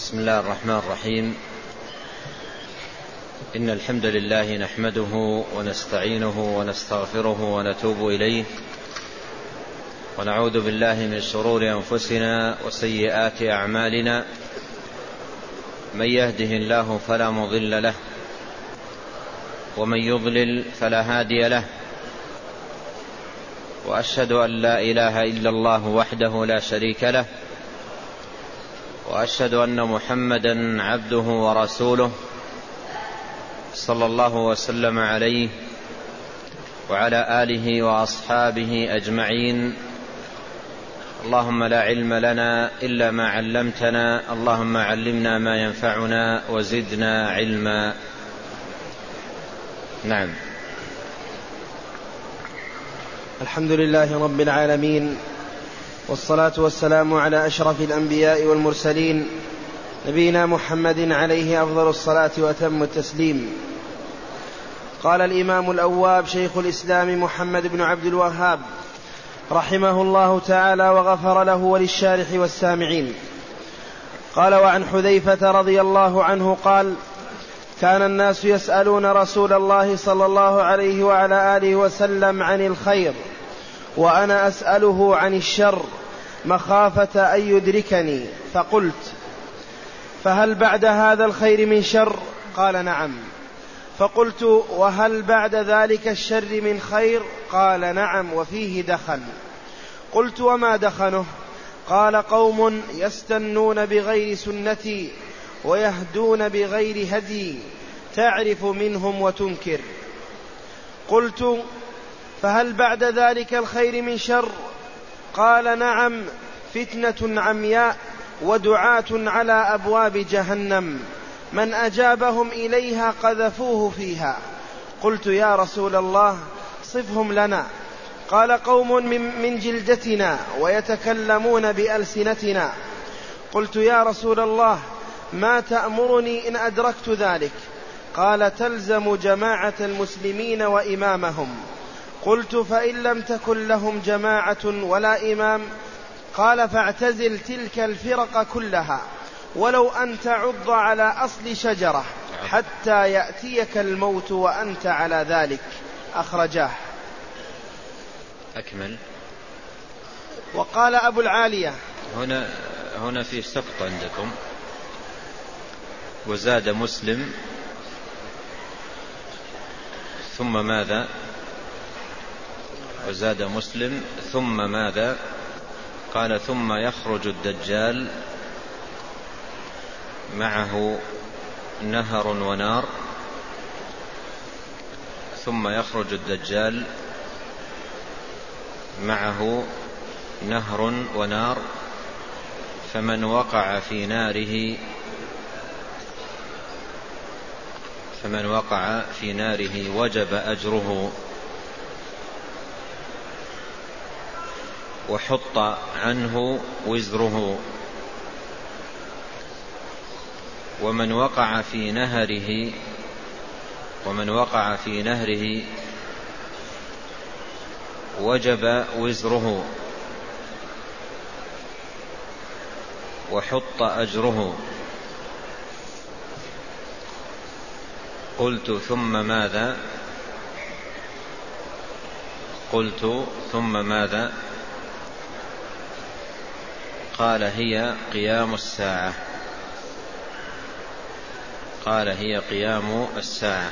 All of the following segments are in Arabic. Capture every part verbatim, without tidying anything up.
بسم الله الرحمن الرحيم. إن الحمد لله نحمده ونستعينه ونستغفره ونتوب إليه، ونعوذ بالله من شرور أنفسنا وسيئات أعمالنا. من يهده الله فلا مضل له، ومن يضلل فلا هادي له، وأشهد أن لا إله إلا الله وحده لا شريك له، وأشهد أن محمدا عبده ورسوله صلى الله وسلم عليه وعلى آله وأصحابه أجمعين. اللهم لا علم لنا إلا ما علمتنا، اللهم علمنا ما ينفعنا وزدنا علما. نعم. الحمد لله رب العالمين، والصلاة والسلام على أشرف الأنبياء والمرسلين، نبينا محمد عليه أفضل الصلاة وأتم التسليم. قال الإمام الأواب شيخ الإسلام محمد بن عبد الوهاب رحمه الله تعالى وغفر له وللشارح والسامعين. قال: وعن حذيفة رضي الله عنه قال: كان الناس يسألون رسول الله صلى الله عليه وعلى آله وسلم عن الخير، وأنا أسأله عن الشر مخافة أن يدركني، فقلت: فهل بعد هذا الخير من شر؟ قال: نعم. فقلت: وهل بعد ذلك الشر من خير؟ قال: نعم، وفيه دخن. قلت: وما دخنه؟ قال: قوم يستنون بغير سنتي ويهدون بغير هدي، تعرف منهم وتنكر. قلت: فهل بعد ذلك الخير من شر؟ قال: نعم، فتنة عمياء ودعاة على أبواب جهنم، من أجابهم إليها قذفوه فيها. قلت: يا رسول الله صفهم لنا. قال: قوم من جلدتنا ويتكلمون بألسنتنا. قلت: يا رسول الله ما تأمرني إن أدركت ذلك؟ قال: تلزم جماعة المسلمين وإمامهم. قلت: فإن لم تكن لهم جماعة ولا إمام؟ قال: فاعتزل تلك الفرق كلها، ولو أن تعض على أصل شجرة حتى يأتيك الموت وأنت على ذلك. أخرجاه. أكمل. وقال أبو العالية: هنا هنا في سقط عندكم، وزاد مسلم ثم ماذا؟ وزاد مسلم ثم ماذا؟ قال: ثم يخرج الدجال معه نهر ونار. ثم يخرج الدجال معه نهر ونار، فمن وقع في ناره فمن وقع في ناره وجب أجره، وحط عنه وزره. ومن وقع في نهره ومن وقع في نهره وجب وزره وحط أجره. قلت: ثم ماذا؟ قلت: ثم ماذا؟ قال: هي قيام الساعة. قال: هي قيام الساعة.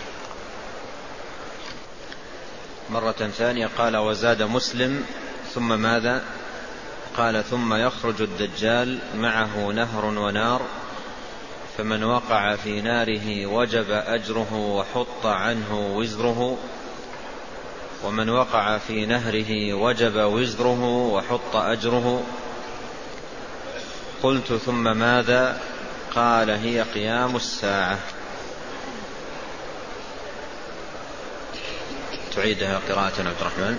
مرة ثانية قال: وزاد مسلم ثم ماذا؟ قال: ثم يخرج الدجال معه نهر ونار، فمن وقع في ناره وجب أجره وحط عنه وزره، ومن وقع في نهره وجب وزره وحط أجره. قلت: ثم ماذا؟ قال: هي قيام الساعة. تعيدها قراءة عبد الرحمن.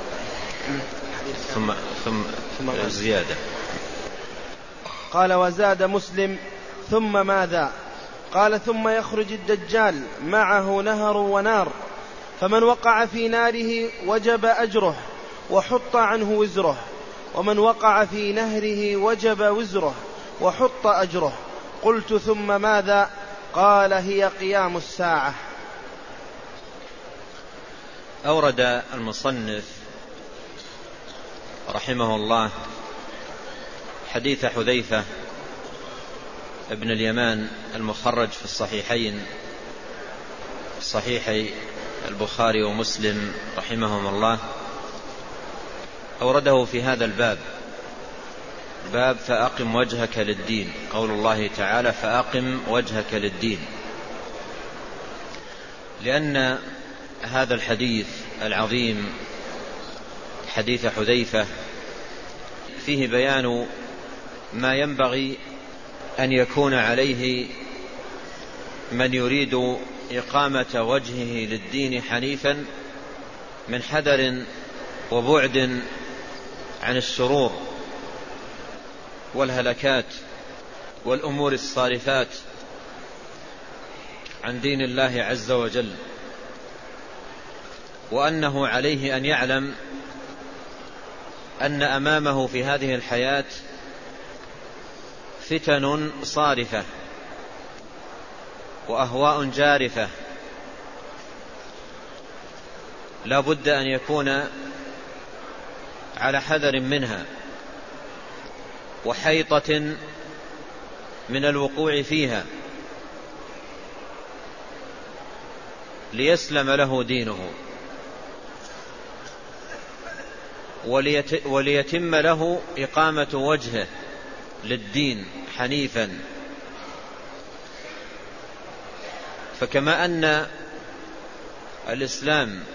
ثم ثم, ثم زيادة. قال: وزاد مسلم ثم ماذا؟ قال: ثم يخرج الدجال معه نهر ونار، فمن وقع في ناره وجب أجره وحط عنه وزره، ومن وقع في نهره وجب وزره وحط أجره. قلت ثم ماذا؟ قال هي قيام الساعة. أورد المصنف رحمه الله حديث حذيفة ابن اليمان المخرج في الصحيحين، صحيح البخاري ومسلم رحمهم الله، أورده في هذا الباب، باب فأقم وجهك للدين، قول الله تعالى فأقم وجهك للدين، لأن هذا الحديث العظيم حديث حذيفة فيه بيان ما ينبغي أن يكون عليه من يريد إقامة وجهه للدين حنيفا من حذر وبعد عن الشرور والهلكات والأمور الصارفات عن دين الله عز وجل، وأنه عليه أن يعلم أن أمامه في هذه الحياة فتن صارفة وأهواء جارفة لا بد أن يكون على حذر منها وحيطة من الوقوع فيها ليسلم له دينه وليتم له إقامة وجهه للدين حنيفا. فكما أن الإسلام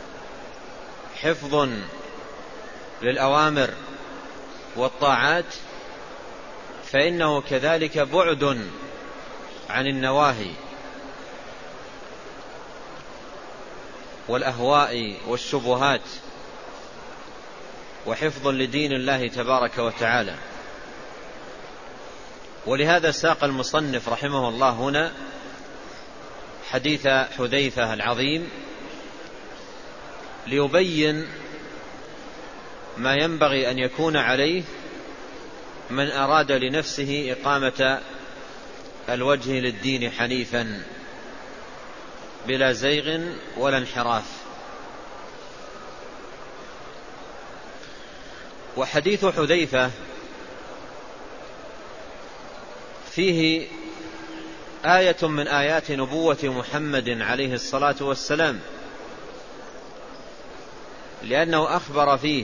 حفظ للأوامر والطاعات، فإنه كذلك بعد عن النواهي والأهواء والشبهات، وحفظ لدين الله تبارك وتعالى. ولهذا ساق المصنف رحمه الله هنا حديث حذيفة العظيم ليبين ما ينبغي أن يكون عليه من أراد لنفسه إقامة الوجه للدين حنيفا بلا زيغ ولا انحراف. وحديث حذيفة فيه آية من آيات نبوة محمد عليه الصلاة والسلام، لأنه أخبر فيه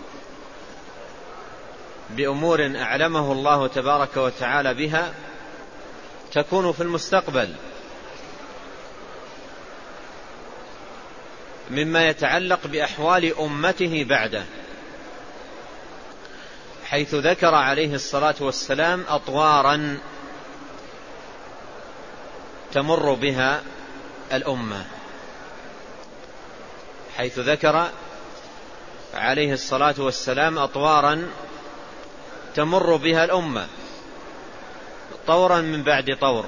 بأمور أعلمه الله تبارك وتعالى بها تكون في المستقبل مما يتعلق بأحوال أمته بعده، حيث ذكر عليه الصلاة والسلام أطوارا تمر بها الأمة، حيث ذكر عليه الصلاة والسلام أطوارا تمر بها الأمة طورا من بعد طور.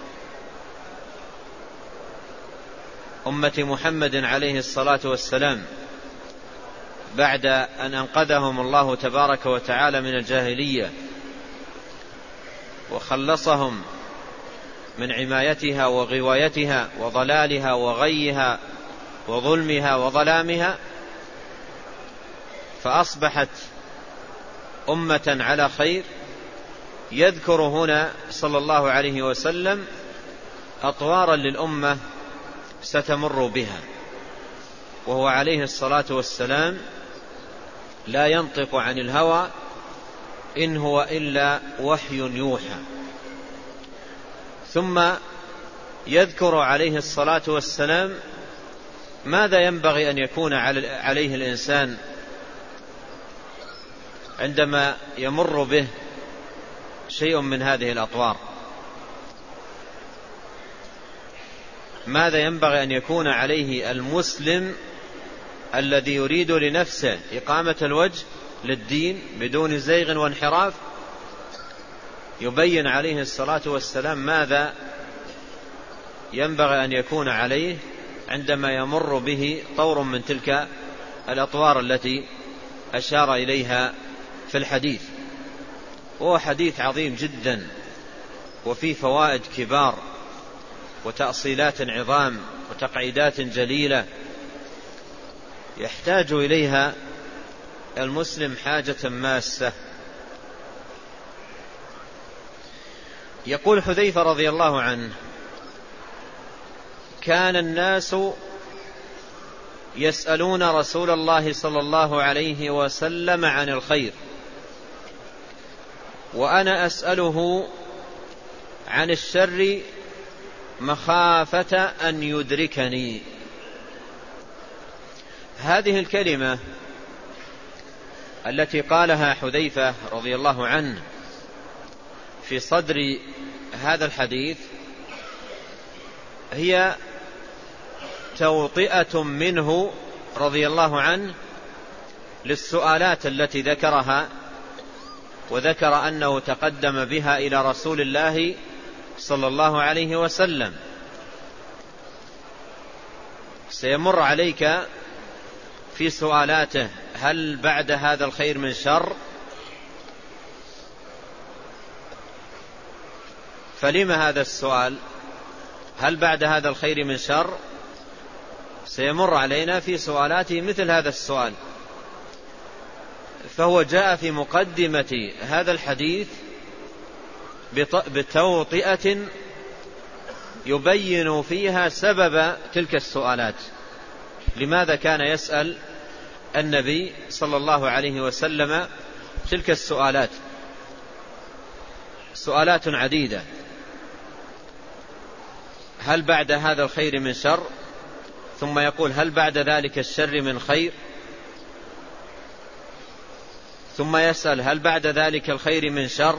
أمة محمد عليه الصلاة والسلام بعد أن أنقذهم الله تبارك وتعالى من الجاهلية وخلصهم من عمايتها وغوايتها وضلالها وغيها وظلمها وظلامها، فأصبحت أمة على خير. يذكر هنا صلى الله عليه وسلم أطوارا للأمة ستمر بها، وهو عليه الصلاة والسلام لا ينطق عن الهوى إن هو إلا وحي يوحى. ثم يذكر عليه الصلاة والسلام ماذا ينبغي أن يكون عليه الإنسان عندما يمر به شيء من هذه الأطوار، ماذا ينبغي أن يكون عليه المسلم الذي يريد لنفسه إقامة الوجه للدين بدون زيغ وانحراف. يبين عليه الصلاة والسلام ماذا ينبغي أن يكون عليه عندما يمر به طور من تلك الأطوار التي أشار إليها في الحديث. وهو حديث عظيم جدا وفي فوائد كبار وتأصيلات عظام وتقعيدات جليلة يحتاج إليها المسلم حاجة ماسة. يقول حذيفة رضي الله عنه: كان الناس يسألون رسول الله صلى الله عليه وسلم عن الخير وأنا أسأله عن الشر مخافة أن يدركني. هذه الكلمة التي قالها حذيفة رضي الله عنه في صدر هذا الحديث هي توطئة منه رضي الله عنه للسؤالات التي ذكرها، وذكر أنه تقدم بها إلى رسول الله صلى الله عليه وسلم. سيمر عليك في سؤالاته: هل بعد هذا الخير من شر؟ فلما هذا السؤال؟ هل بعد هذا الخير من شر؟ سيمر علينا في سؤالاته مثل هذا السؤال. فهو جاء في مقدمة هذا الحديث بتوطئة يبين فيها سبب تلك السؤالات، لماذا كان يسأل النبي صلى الله عليه وسلم تلك السؤالات. سؤالات عديدة: هل بعد هذا الخير من شر؟ ثم يقول: هل بعد ذلك الشر من خير؟ ثم يسأل: هل بعد ذلك الخير من شر؟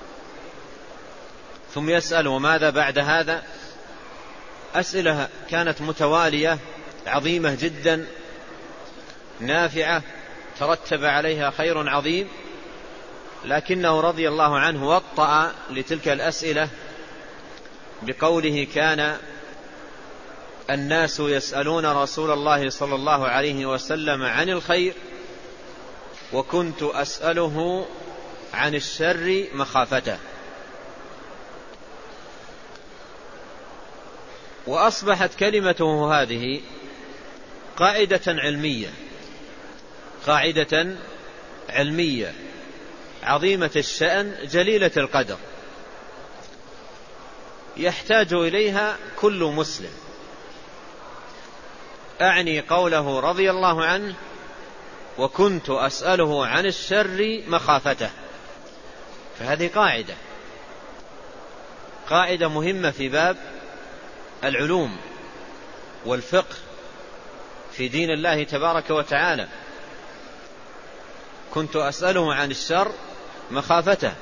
ثم يسأل: وماذا بعد هذا؟ أسئلة كانت متوالية عظيمة جدا نافعة ترتب عليها خير عظيم، لكنه رضي الله عنه وطأ لتلك الأسئلة بقوله: كان الناس يسألون رسول الله صلى الله عليه وسلم عن الخير وكنت أسأله عن الشر مخافته. وأصبحت كلمته هذه قاعدة علمية قاعدة علمية عظيمة الشأن جليلة القدر، يحتاج إليها كل مسلم. أعني قوله رضي الله عنه: وكنت أسأله عن الشر مخافته. فهذه قاعدة قاعدة مهمة في باب العلوم والفقه في دين الله تبارك وتعالى. كنت أسأله عن الشر مخافته،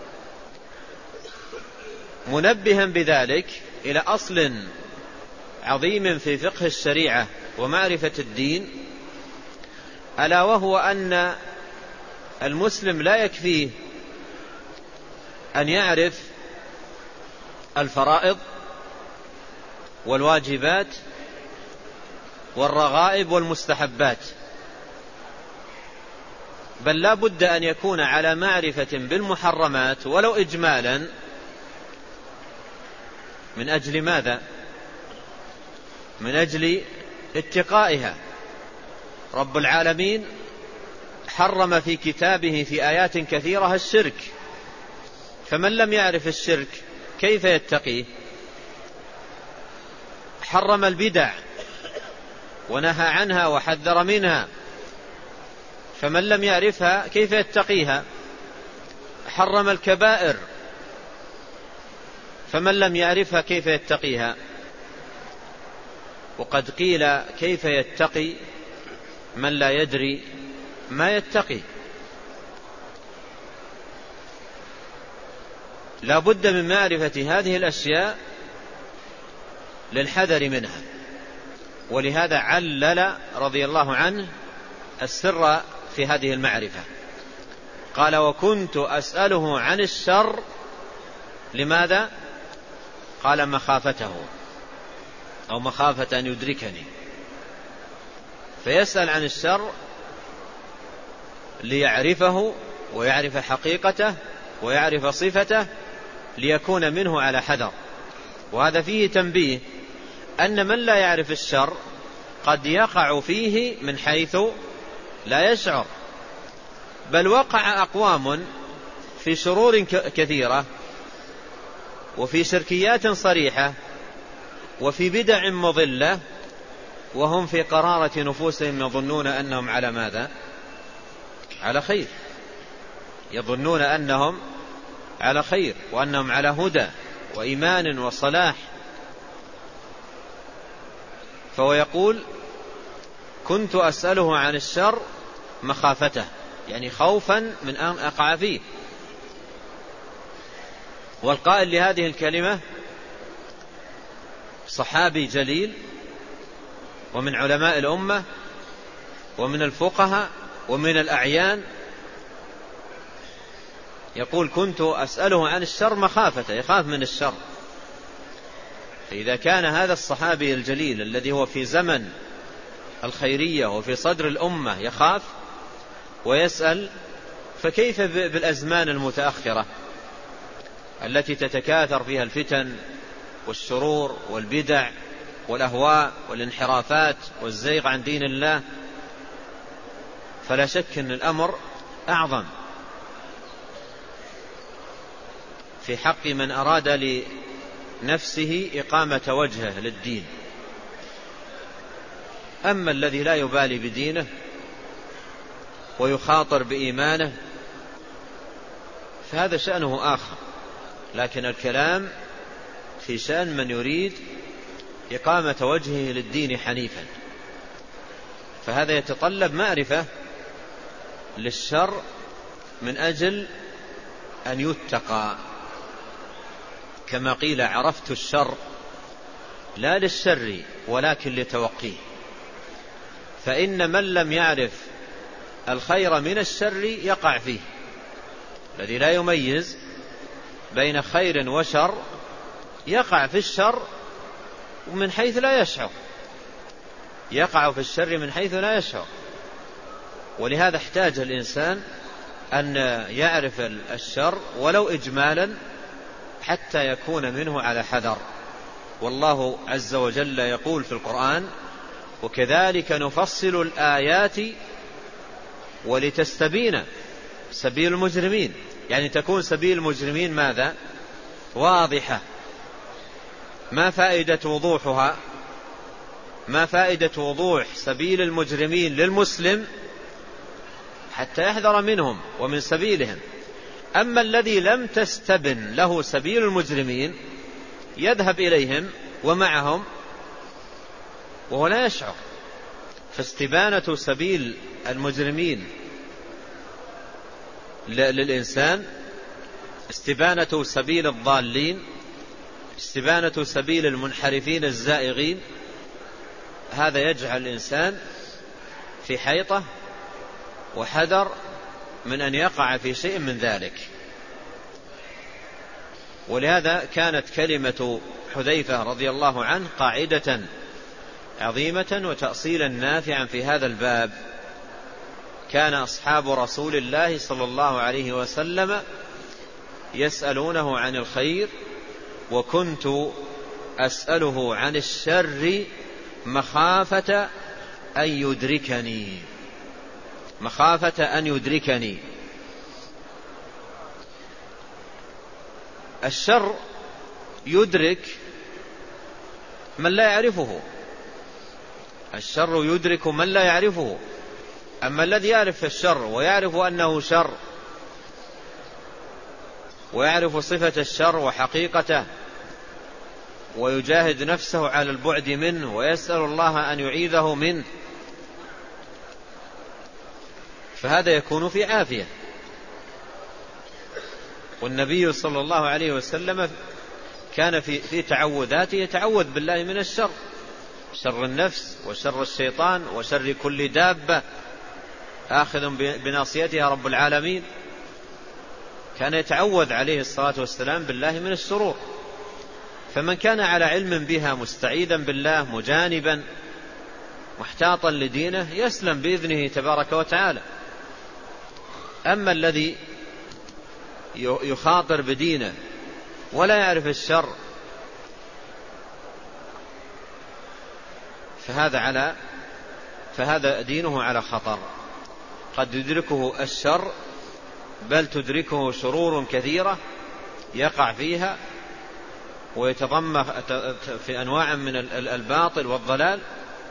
منبها بذلك إلى أصل عظيم في فقه الشريعة ومعرفة الدين، ألا وهو أن المسلم لا يكفيه أن يعرف الفرائض والواجبات والرغائب والمستحبات، بل لا بد أن يكون على معرفة بالمحرمات ولو إجمالا. من أجل ماذا؟ من أجل اتقائها. رب العالمين حرم في كتابه في آيات كثيرة الشرك، فمن لم يعرف الشرك كيف يتقيه؟ حرم البدع ونهى عنها وحذر منها، فمن لم يعرفها كيف يتقيها؟ حرم الكبائر، فمن لم يعرفها كيف يتقيها؟ وقد قيل: كيف يتقي من لا يدري ما يتقي؟ لا بد من معرفة هذه الأشياء للحذر منها. ولهذا علل رضي الله عنه السر في هذه المعرفة، قال: وكنت أسأله عن الشر. لماذا؟ قال: مخافته، أو مخافة أن يدركني. فيسأل عن الشر ليعرفه ويعرف حقيقته ويعرف صفته ليكون منه على حذر. وهذا فيه تنبيه أن من لا يعرف الشر قد يقع فيه من حيث لا يشعر، بل وقع أقوام في شرور كثيرة وفي شركيات صريحة وفي بدع مضلة وهم في قرارة نفوسهم يظنون أنهم على ماذا؟ على خير، يظنون أنهم على خير وأنهم على هدى وإيمان وصلاح. فهو يقول كنت أسأله عن الشر مخافته، يعني خوفا من أن أقع فيه. والقائل لهذه الكلمة صحابي جليل ومن علماء الأمة ومن الفقهاء ومن الأعيان، يقول كنت أسأله عن الشر مخافته، يخاف من الشر. فإذا كان هذا الصحابي الجليل الذي هو في زمن الخيرية وفي صدر الأمة يخاف ويسأل، فكيف بالأزمان المتأخرة التي تتكاثر فيها الفتن والشرور والبدع والأهواء والانحرافات والزيغ عن دين الله؟ فلا شك أن الأمر أعظم في حق من أراد لنفسه إقامة وجهه للدين. أما الذي لا يبالي بدينه ويخاطر بإيمانه فهذا شأنه آخر، لكن الكلام في شأن من يريد إقامة وجهه للدين حنيفا، فهذا يتطلب معرفة للشر من أجل أن يتقى، كما قيل عرفت الشر لا للشر ولكن لتوقيه. فإن من لم يعرف الخير من الشر يقع فيه، الذي لا يميز بين خير وشر يقع في الشر من حيث لا يشعر، يقع في الشر من حيث لا يشعر. ولهذا احتاج الإنسان أن يعرف الشر ولو إجمالا حتى يكون منه على حذر. والله عز وجل يقول في القرآن وكذلك نفصل الآيات ولتستبين سبيل المجرمين، يعني تكون سبيل المجرمين ماذا؟ واضحة. ما فائدة وضوحها؟ ما فائدة وضوح سبيل المجرمين للمسلم؟ حتى يحذر منهم ومن سبيلهم. أما الذي لم تستبن له سبيل المجرمين يذهب إليهم ومعهم وهو لا يشعر. فاستبانة سبيل المجرمين للإنسان، استبانة سبيل الضالين، استبانة سبيل المنحرفين الزائغين، هذا يجعل الإنسان في حيطة وحذر من أن يقع في شيء من ذلك. ولهذا كانت كلمة حذيفة رضي الله عنه قاعدة عظيمة وتأصيلا نافعا في هذا الباب. كان أصحاب رسول الله صلى الله عليه وسلم يسألونه عن الخير وكنت أسأله عن الشر مخافة أن يدركني، مخافة أن يدركني. الشر يدرك من لا يعرفه، الشر يدرك من لا يعرفه. أما الذي يعرف الشر ويعرف أنه شر ويعرف صفة الشر وحقيقته ويجاهد نفسه على البعد منه ويسأل الله أن يعيذه منه، فهذا يكون في عافية. والنبي صلى الله عليه وسلم كان في, في تعوذاته يتعوذ بالله من الشر، شر النفس وشر الشيطان وشر كل دابة آخذ بناصيتها رب العالمين. كان يتعوذ عليه الصلاة والسلام بالله من الشرور. فمن كان على علم بها مستعيذا بالله مجانبا محتاطا لدينه يسلم بإذنه تبارك وتعالى. أما الذي يخاطر بدينه ولا يعرف الشر، فهذا على فهذا دينه على خطر، قد يدركه الشر بل تدركه شرور كثيرة يقع فيها ويتضمن في أنواع من الباطل والضلال.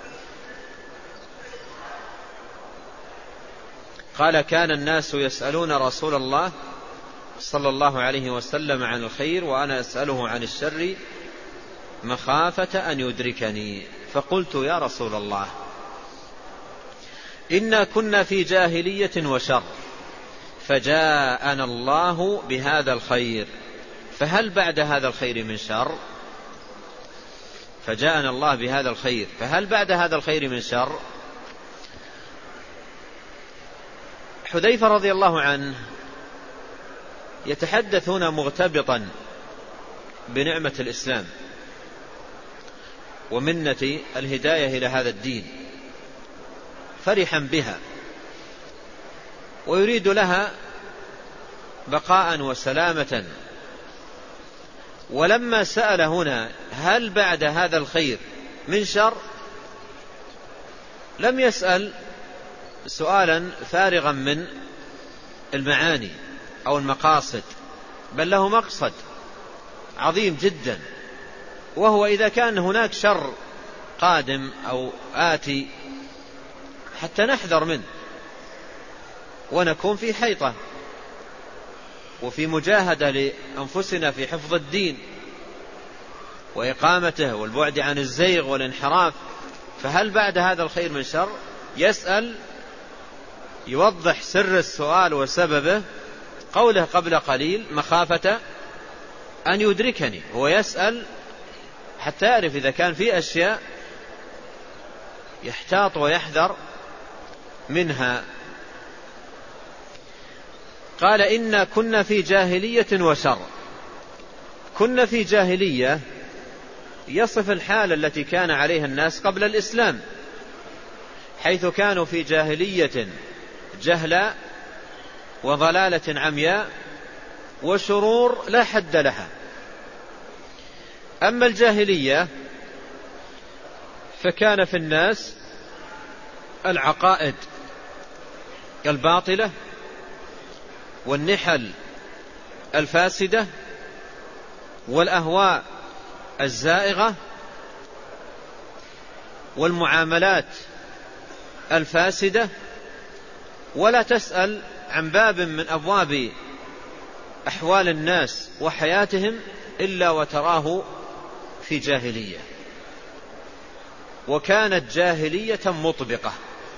قال: كان الناس يسألون رسول الله صلى الله عليه وسلم عن الخير وأنا أسأله عن الشر مخافة أن يدركني، فقلت: يا رسول الله، إنا كنا في جاهلية وشر، فجاءنا الله بهذا الخير، فهل بعد هذا الخير من شر؟ فجاءنا الله بهذا الخير فهل بعد هذا الخير من شر؟ حذيفة رضي الله عنه يتحدث هنا مغتبطا بنعمة الإسلام ومنة الهداية إلى هذا الدين، فرحا بها ويريد لها بقاء وسلامة. ولما سأل هنا هل بعد هذا الخير من شر، لم يسأل سؤالا فارغا من المعاني أو المقاصد، بل له مقصد عظيم جدا، وهو إذا كان هناك شر قادم أو آتي حتى نحذر منه ونكون في حيطة وفي مجاهدة لأنفسنا في حفظ الدين وإقامته والبعد عن الزيغ والانحراف. فهل بعد هذا الخير من شر؟ يسأل، يوضح سر السؤال وسببه قوله قبل قليل: مخافة أن يدركني. هو يسأل حتى يعرف إذا كان في أشياء يحتاط ويحذر منها. قال: إنا كنا في جاهلية وشر. كنا في جاهلية يصف الحالة التي كان عليها الناس قبل الإسلام، حيث كانوا في جاهلية جهلا وضلالة عمياء وشرور لا حد لها. أما الجاهلية فكان في الناس العقائد الباطلة والنحل الفاسدة والأهواء الزائغة والمعاملات الفاسدة، ولا تسأل عن باب من أبواب أحوال الناس وحياتهم إلا وتراه في جاهلية. وكانت جاهلية مطبقة،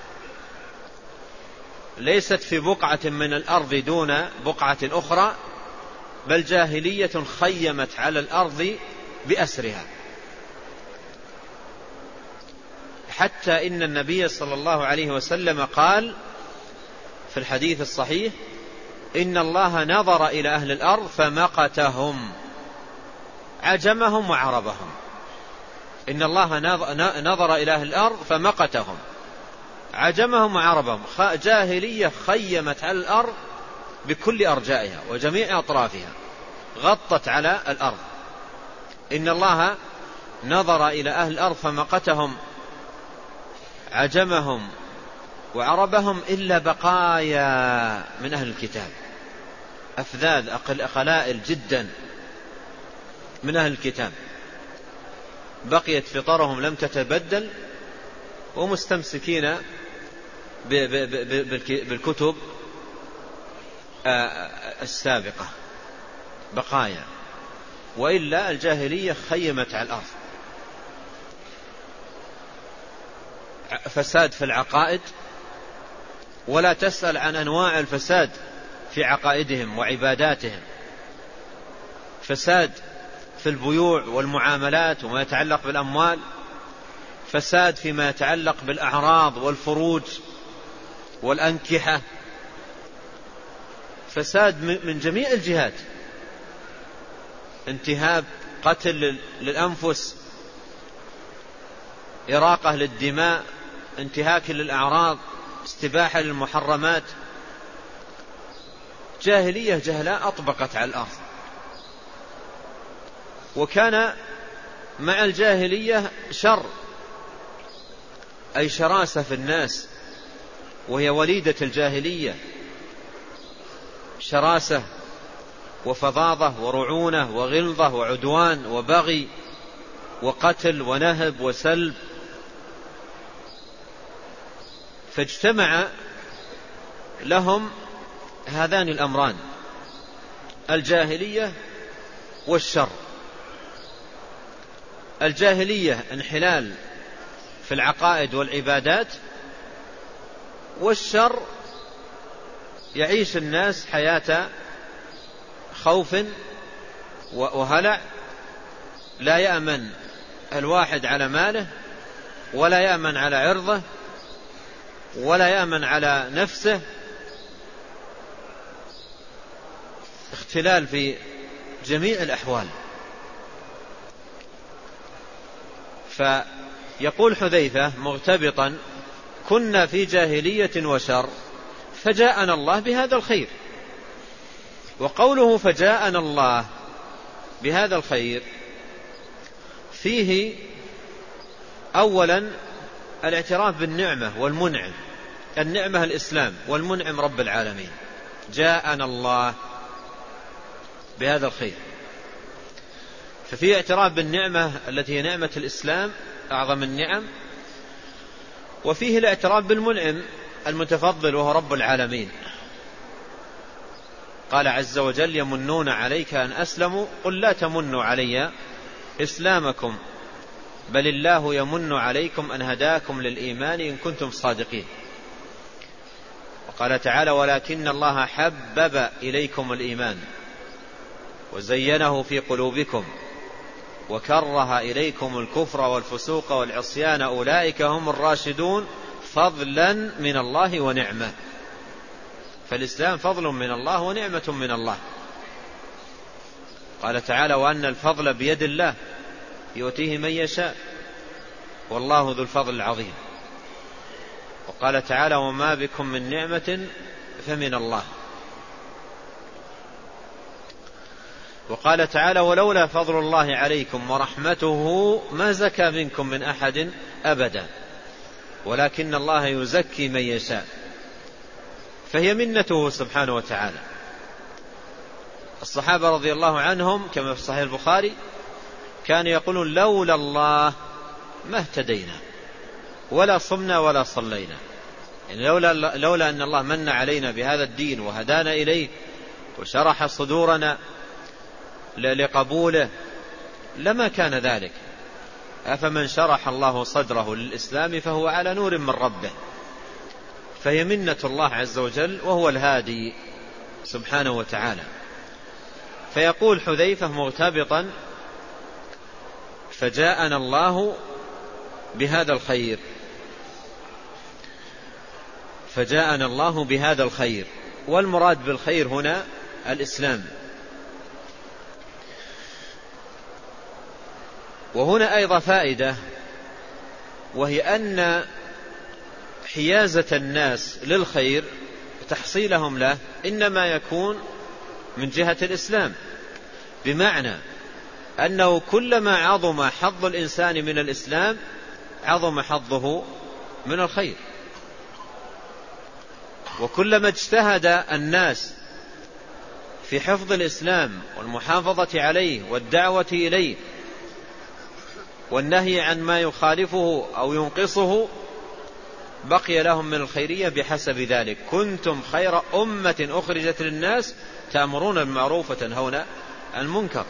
ليست في بقعة من الأرض دون بقعة أخرى، بل جاهلية خيمت على الأرض بأسرها، حتى إن النبي صلى الله عليه وسلم قال في الحديث الصحيح: إن الله نظر إلى أهل الأرض فمقتهم، عجمهم وعربهم. إن الله نظر إلى أهل الأرض فمقتهم، عجمهم وعربهم. جاهلية خيمت على الأرض بكل أرجائها وجميع أطرافها، غطت على الأرض. إن الله نظر إلى أهل الأرض فمقتهم، عجمهم وعربهم، إلا بقايا من أهل الكتاب، أفذاذ قلائل جدا من أهل الكتاب بقيت فطرهم لم تتبدل، ومستمسكين بالكتب السابقة بقايا، وإلا الجاهلية خيمت على الأرض. فساد في العقائد، ولا تسأل عن أنواع الفساد في عقائدهم وعباداتهم. فساد في البيوع والمعاملات وما يتعلق بالأموال، فساد فيما يتعلق بالأعراض والفروج والأنكحة، فساد من جميع الجهات، انتهاب، قتل للأنفس، إراقة للدماء، انتهاك للأعراض، استباحة للمحرمات. جاهلية جهلاء أطبقت على الأرض. وكان مع الجاهلية شر، أي شراسة في الناس، وهي وليدة الجاهلية، شراسة وفظاظة ورعونة وغلظة وعدوان وبغي وقتل ونهب وسلب. فاجتمع لهم هذان الأمران، الجاهلية والشر. الجاهلية انحلال في العقائد والعبادات، والشر يعيش الناس حياة خوف وهلع، لا يأمن الواحد على ماله، ولا يأمن على عرضه، ولا يأمن على نفسه، اختلال في جميع الأحوال. فيقول حذيفة مغتبطا: كنا في جاهلية وشر فجاءنا الله بهذا الخير. وقوله فجاءنا الله بهذا الخير فيه أولا الاعتراف بالنعمة والمنعم. النعمة الإسلام، والمنعم رب العالمين. جاءنا الله بهذا الخير، ففي اعتراف بالنعمة التي هي نعمة الإسلام أعظم النعم، وفيه الاعتراف بالمنعم المتفضل وهو رب العالمين. قال عز وجل: يمنون عليك أن أسلموا قل لا تمنوا علي إسلامكم بل الله يمن عليكم أن هداكم للإيمان إن كنتم صادقين. وقال تعالى: ولكن الله حبب إليكم الإيمان وزينه في قلوبكم وكره إليكم الكفر والفسوق والعصيان أولئك هم الراشدون فضلا من الله ونعمة. فالإسلام فضل من الله ونعمة من الله. قال تعالى: وأن الفضل بيد الله يؤتيه من يشاء والله ذو الفضل العظيم. وقال تعالى: وما بكم من نعمة فمن الله. وقال تعالى: ولولا فضل الله عليكم ورحمته ما زكى منكم من أحد أبدا ولكن الله يزكي من يشاء. فهي منته سبحانه وتعالى. الصحابة رضي الله عنهم كما في صحيح البخاري كانوا يقولون: لولا الله ما اهتدينا ولا صمنا ولا صلينا. يعني لولا, لولا أن الله من علينا بهذا الدين وهدانا إليه وشرح صدورنا لقبوله لما كان ذلك. أفمن شرح الله صدره للإسلام فهو على نور من ربه. فهي منة الله عز وجل وهو الهادي سبحانه وتعالى. فيقول حذيفة مغتبطا: فجاءنا الله بهذا الخير. فجاءنا الله بهذا الخير، والمراد بالخير هنا الإسلام. وهنا أيضا فائدة، وهي أن حيازة الناس للخير تحصيلهم له إنما يكون من جهة الإسلام، بمعنى أنه كلما عظم حظ الإنسان من الإسلام عظم حظه من الخير. وكلما اجتهد الناس في حفظ الإسلام والمحافظة عليه والدعوة إليه والنهي عن ما يخالفه أو ينقصه بقي لهم من الخيرية بحسب ذلك. كنتم خير أمة أخرجت للناس تأمرون بالمعروف وتنهون عن المنكر.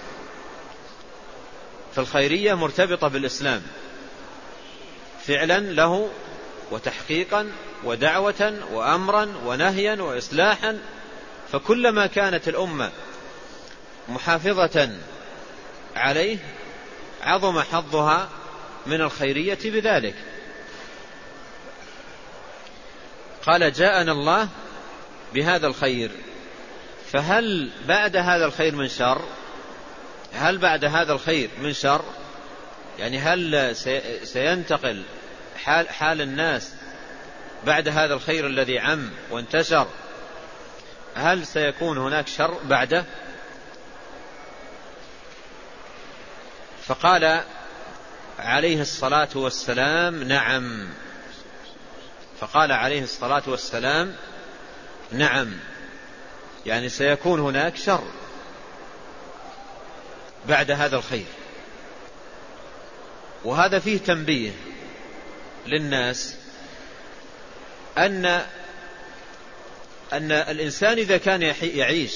فالخيرية مرتبطة بالإسلام فعلا له وتحقيقا ودعوة وأمرا ونهيا وإصلاحا. فكلما كانت الأمة محافظة عليه عظم حظها من الخيرية بذلك. قال: جاءنا الله بهذا الخير. فهل بعد هذا الخير من شر؟ هل بعد هذا الخير من شر؟ يعني هل سينتقل حال, حال الناس بعد هذا الخير الذي عم وانتشر؟ هل سيكون هناك شر بعده؟ فقال عليه الصلاة والسلام نعم. فقال عليه الصلاة والسلام نعم، يعني سيكون هناك شر بعد هذا الخير. وهذا فيه تنبيه للناس أن أن الإنسان إذا كان يعيش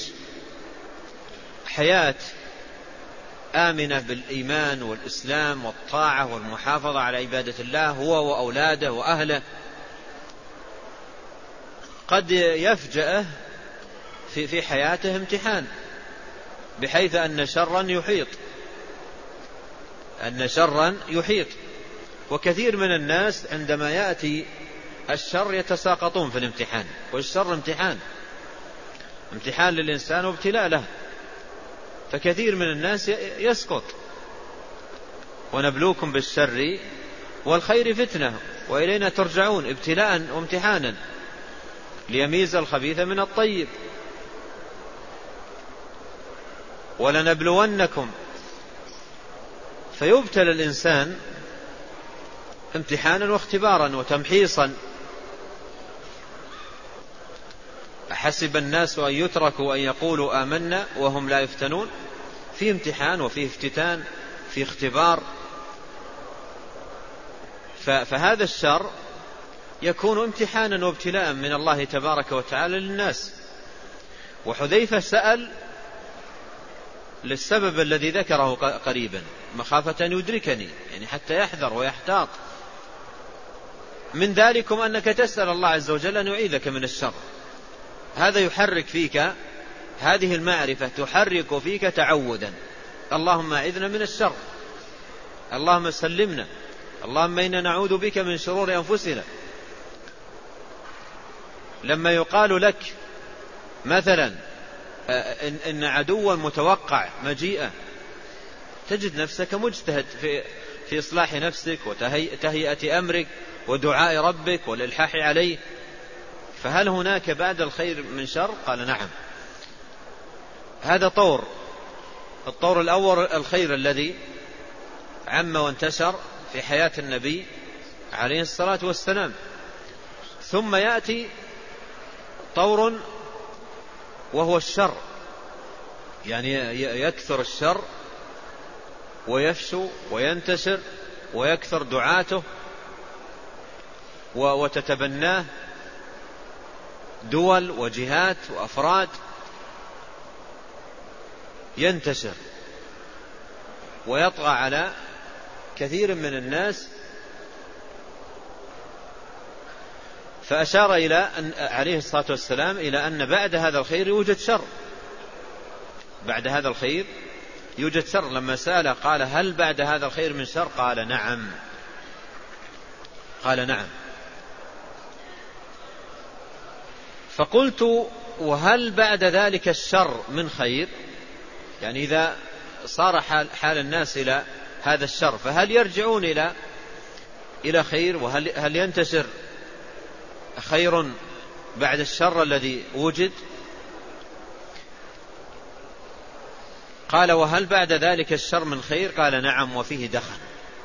حياة آمنة بالإيمان والإسلام والطاعة والمحافظة على عبادة الله هو وأولاده وأهله، قد يفجأه في في حياته امتحان، بحيث أن شرا يحيط أن شرا يحيط وكثير من الناس عندما يأتي الشر يتساقطون في الامتحان، والشر امتحان امتحان للإنسان وابتلاء له، فكثير من الناس يسقط. ونبلوكم بالشر والخير فتنة وإلينا ترجعون، ابتلاء وامتحانا ليميز الخبيث من الطيب. ولنبلونكم، فيبتلى الإنسان امتحانا واختبارا وتمحيصا. أحسب الناس أن يتركوا أن يقولوا آمنا وهم لا يفتنون، في امتحان وفي افتتان في اختبار. فهذا الشر يكون امتحانا وابتلاء من الله تبارك وتعالى للناس. وحذيفة سأل للسبب الذي ذكره قريبا، مخافة أن يدركني، يعني حتى يحذر ويحتاط. من ذلكم أنك تسأل الله عز وجل أن يعيذك من الشر، هذا يحرك فيك، هذه المعرفة تحرك فيك تعودا، اللهم أعذنا من الشر، اللهم سلمنا، اللهم إنا نعوذ بك من شرور أنفسنا. لما يقال لك مثلا إن عدوا متوقع مجيئة، تجد نفسك مجتهد في, في إصلاح نفسك وتهيئة أمرك ودعاء ربك والإلحاح عليه. فهل هناك بعد الخير من شر؟ قال نعم. هذا طور، الطور الأول الخير الذي عم وانتشر في حياة النبي عليه الصلاة والسلام. ثم يأتي طور وهو الشر، يعني يكثر الشر ويفشو وينتشر ويكثر دعاته وتتبناه دول وجهات وأفراد، ينتشر ويطغى على كثير من الناس. فأشار إلى أن عليه الصلاة والسلام إلى أن بعد هذا الخير يوجد شر، بعد هذا الخير يوجد شر. لما سأل قال هل بعد هذا الخير من شر؟ قال نعم، قال نعم. فقلت وهل بعد ذلك الشر من خير؟ يعني إذا صار حال, حال الناس إلى هذا الشر، فهل يرجعون إلى إلى خير؟ وهل هل ينتشر خير بعد الشر الذي وجد؟ قال وهل بعد ذلك الشر من خير؟ قال نعم وفيه دخل.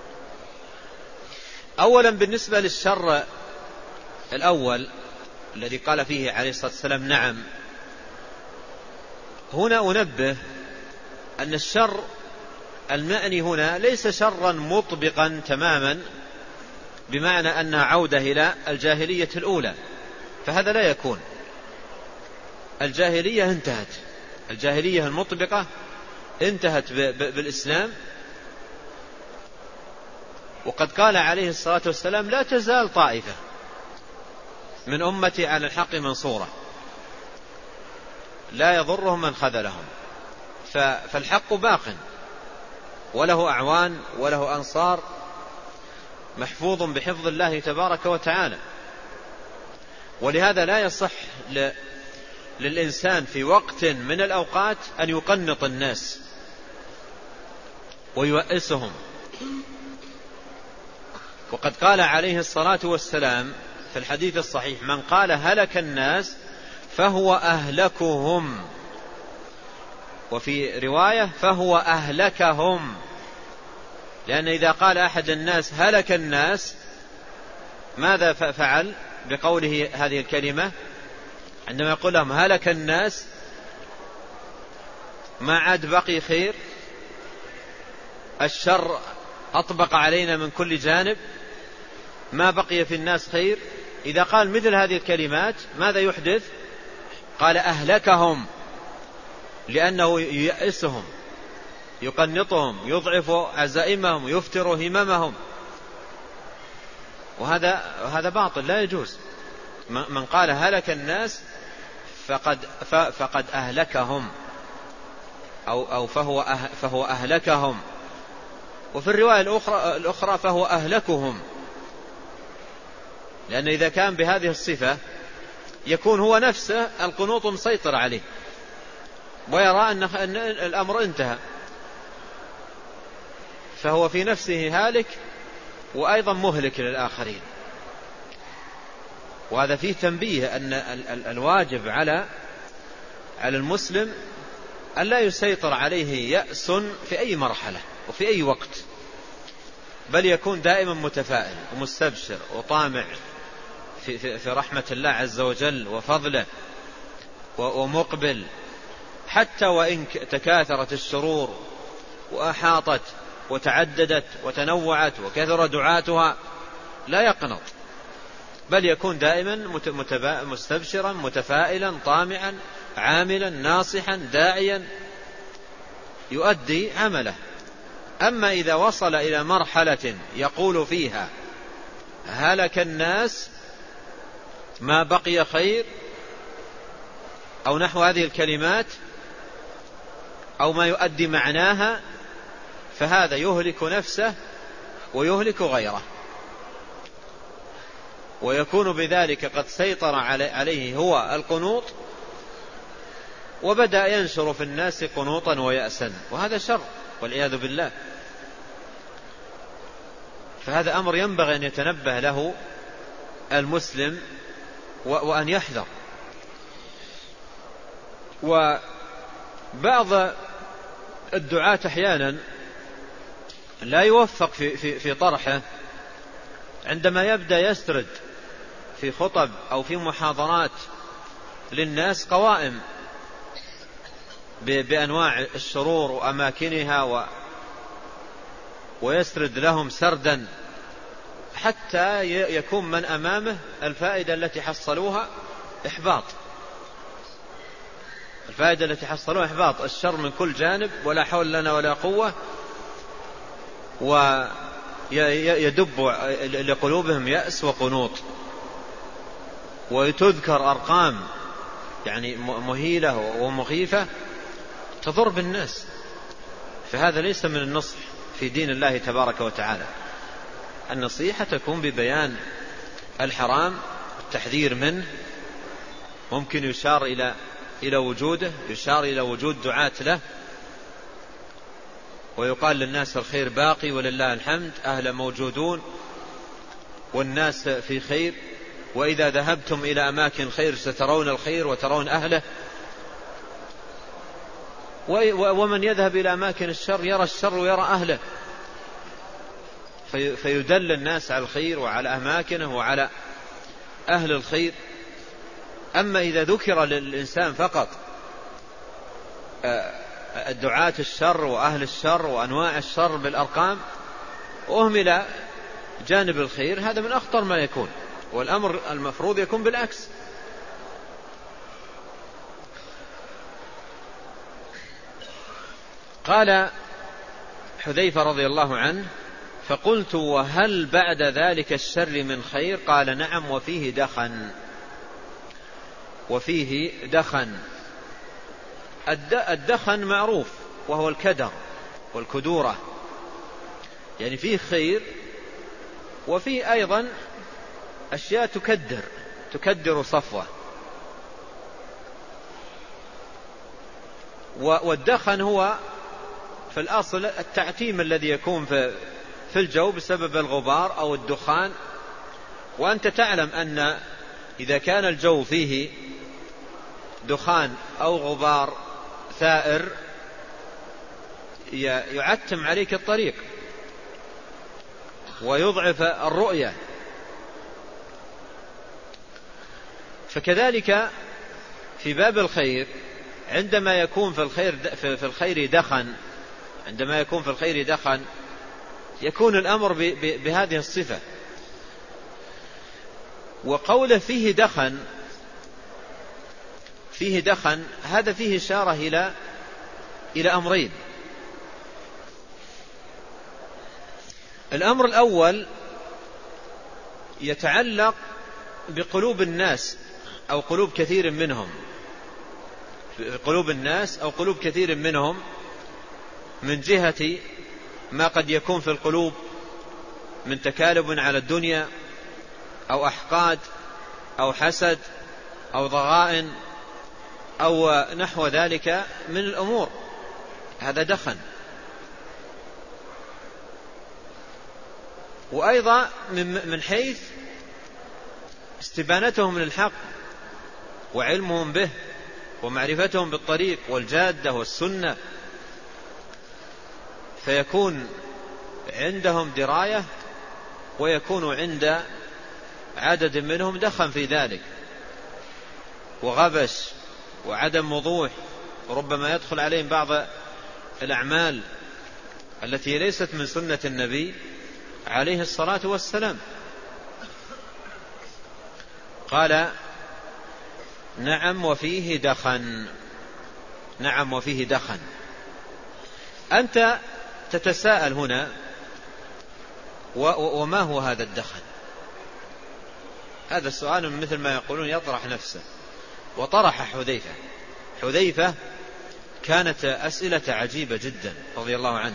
أولا بالنسبة للشر الأول الذي قال فيه عليه الصلاة والسلام نعم، هنا أنبه أن الشر المعني هنا ليس شرا مطبقا تماما بمعنى أنها عودة إلى الجاهلية الأولى، فهذا لا يكون. الجاهلية انتهت، الجاهلية المطبقة انتهت بالإسلام. وقد قال عليه الصلاة والسلام لا تزال طائفة من أمتي على الحق منصورة لا يضرهم من خذلهم. فالحق باق وله أعوان وله أنصار، محفوظ بحفظ الله تبارك وتعالى. ولهذا لا يصح للإنسان في وقت من الأوقات أن يقنط الناس ويؤسهم. وقد قال عليه الصلاة والسلام في الحديث الصحيح من قال هلك الناس فهو أهلكهم، وفي رواية فهو أهلكهم. لأن إذا قال أحد الناس هلك الناس، ماذا فعل بقوله هذه الكلمة؟ عندما يقول لهم هلك الناس ما عاد بقي خير، الشر أطبق علينا من كل جانب، ما بقي في الناس خير. إذا قال مثل هذه الكلمات ماذا يحدث؟ قال أهلكهم، لأنه ييأسهم، يقنطهم، يضعف عزائمهم، يفتر هممهم، وهذا وهذا باطل لا يجوز. من قال هلك الناس فقد فقد أهلكهم أو أو فهو أه فهو أهلكهم، وفي الرواية الأخرى الأخرى فهو أهلكهم، لأن إذا كان بهذه الصفة يكون هو نفسه القنوط مسيطر عليه ويرى أن الأمر انتهى، فهو في نفسه هالك وأيضا مهلك للآخرين. وهذا فيه تنبيه أن الواجب على على المسلم أن لا يسيطر عليه يأس في أي مرحلة وفي أي وقت، بل يكون دائما متفائل ومستبشر وطامع في, في, في رحمة الله عز وجل وفضله ومقبل، حتى وإن تكاثرت الشرور وأحاطت وتعددت وتنوعت وكثر دعاتها لا يقنط، بل يكون دائما مستبشرا متفائلا طامعا عاملا ناصحا داعيا يؤدي عمله. أما إذا وصل إلى مرحلة يقول فيها هلك الناس ما بقي خير أو نحو هذه الكلمات أو ما يؤدي معناها، فهذا يهلك نفسه ويهلك غيره، ويكون بذلك قد سيطر عليه هو القنوط وبدأ ينشر في الناس قنوطا ويأسا، وهذا شر والعياذ بالله. فهذا أمر ينبغي أن يتنبه له المسلم وأن يحذر. وبعض الدعاة أحيانا لا يوفق في, في, في طرحه، عندما يبدأ يسرد في خطب أو في محاضرات للناس قوائم بأنواع الشرور وأماكنها و ويسرد لهم سردا حتى يكون من أمامه الفائدة التي حصلوها إحباط، الفائدة التي حصلوها إحباط، الشر من كل جانب ولا حول لنا ولا قوة، ويدب لقلوبهم يأس وقنوط، وتذكر أرقام يعني مهيلة ومخيفة تضر بالناس. فهذا ليس من النصح في دين الله تبارك وتعالى. النصيحة تكون ببيان الحرام، التحذير منه، ممكن يشار إلى إلى وجوده، يشار إلى وجود دعاة له، ويقال للناس الخير باقي ولله الحمد، أهل موجودون والناس في خير، وإذا ذهبتم إلى أماكن خير سترون الخير وترون أهله، ومن يذهب إلى أماكن الشر يرى الشر ويرى أهله، فيدل الناس على الخير وعلى أماكنه وعلى أهل الخير. أما إذا ذكر للإنسان فقط الدعاة الشر وأهل الشر وأنواع الشر بالأرقام وأهمل جانب الخير، هذا من أخطر ما يكون، والأمر المفروض يكون بالعكس. قال حذيفة رضي الله عنه: فقلت: وهل بعد ذلك الشر من خير؟ قال: نعم، وفيه دخن، وفيه دخن. الدخن معروف وهو الكدر والكدورة، يعني فيه خير وفيه أيضا أشياء تكدر تكدر صفوة. والدخن هو في الأصل التعتيم الذي يكون في في الجو بسبب الغبار أو الدخان. وأنت تعلم أن إذا كان الجو فيه دخان أو غبار ثائر يعتم عليك الطريق، ويضعف الرؤية. فكذلك في باب الخير عندما يكون في الخير في الخير دخن عندما يكون في الخير دخن يكون الأمر بهذه الصفة. وقوله فيه دخن فيه دخن هذا فيه إشارة إلى إلى أمرين. الأمر الأول يتعلق بقلوب الناس أو قلوب كثير منهم قلوب الناس أو قلوب كثير منهم من جهة ما قد يكون في القلوب من تكالب على الدنيا أو أحقاد أو حسد أو ضغائن أو نحو ذلك من الأمور. هذا دخن. وأيضا من حيث استبانتهم للحق وعلمهم به ومعرفتهم بالطريق والجادة والسنة، فيكون عندهم دراية ويكون عند عدد منهم دخن في ذلك وغبش وعدم وضوح، وربما يدخل عليهم بعض الأعمال التي ليست من سنة النبي عليه الصلاة والسلام. قال نعم وفيه دخن. نعم وفيه دخن. أنت تتساءل هنا وما هو هذا الدخن؟ هذا السؤال مثل ما يقولون يطرح نفسه. وطرح حذيفة حذيفة كانت أسئلة عجيبة جدا رضي الله عنه.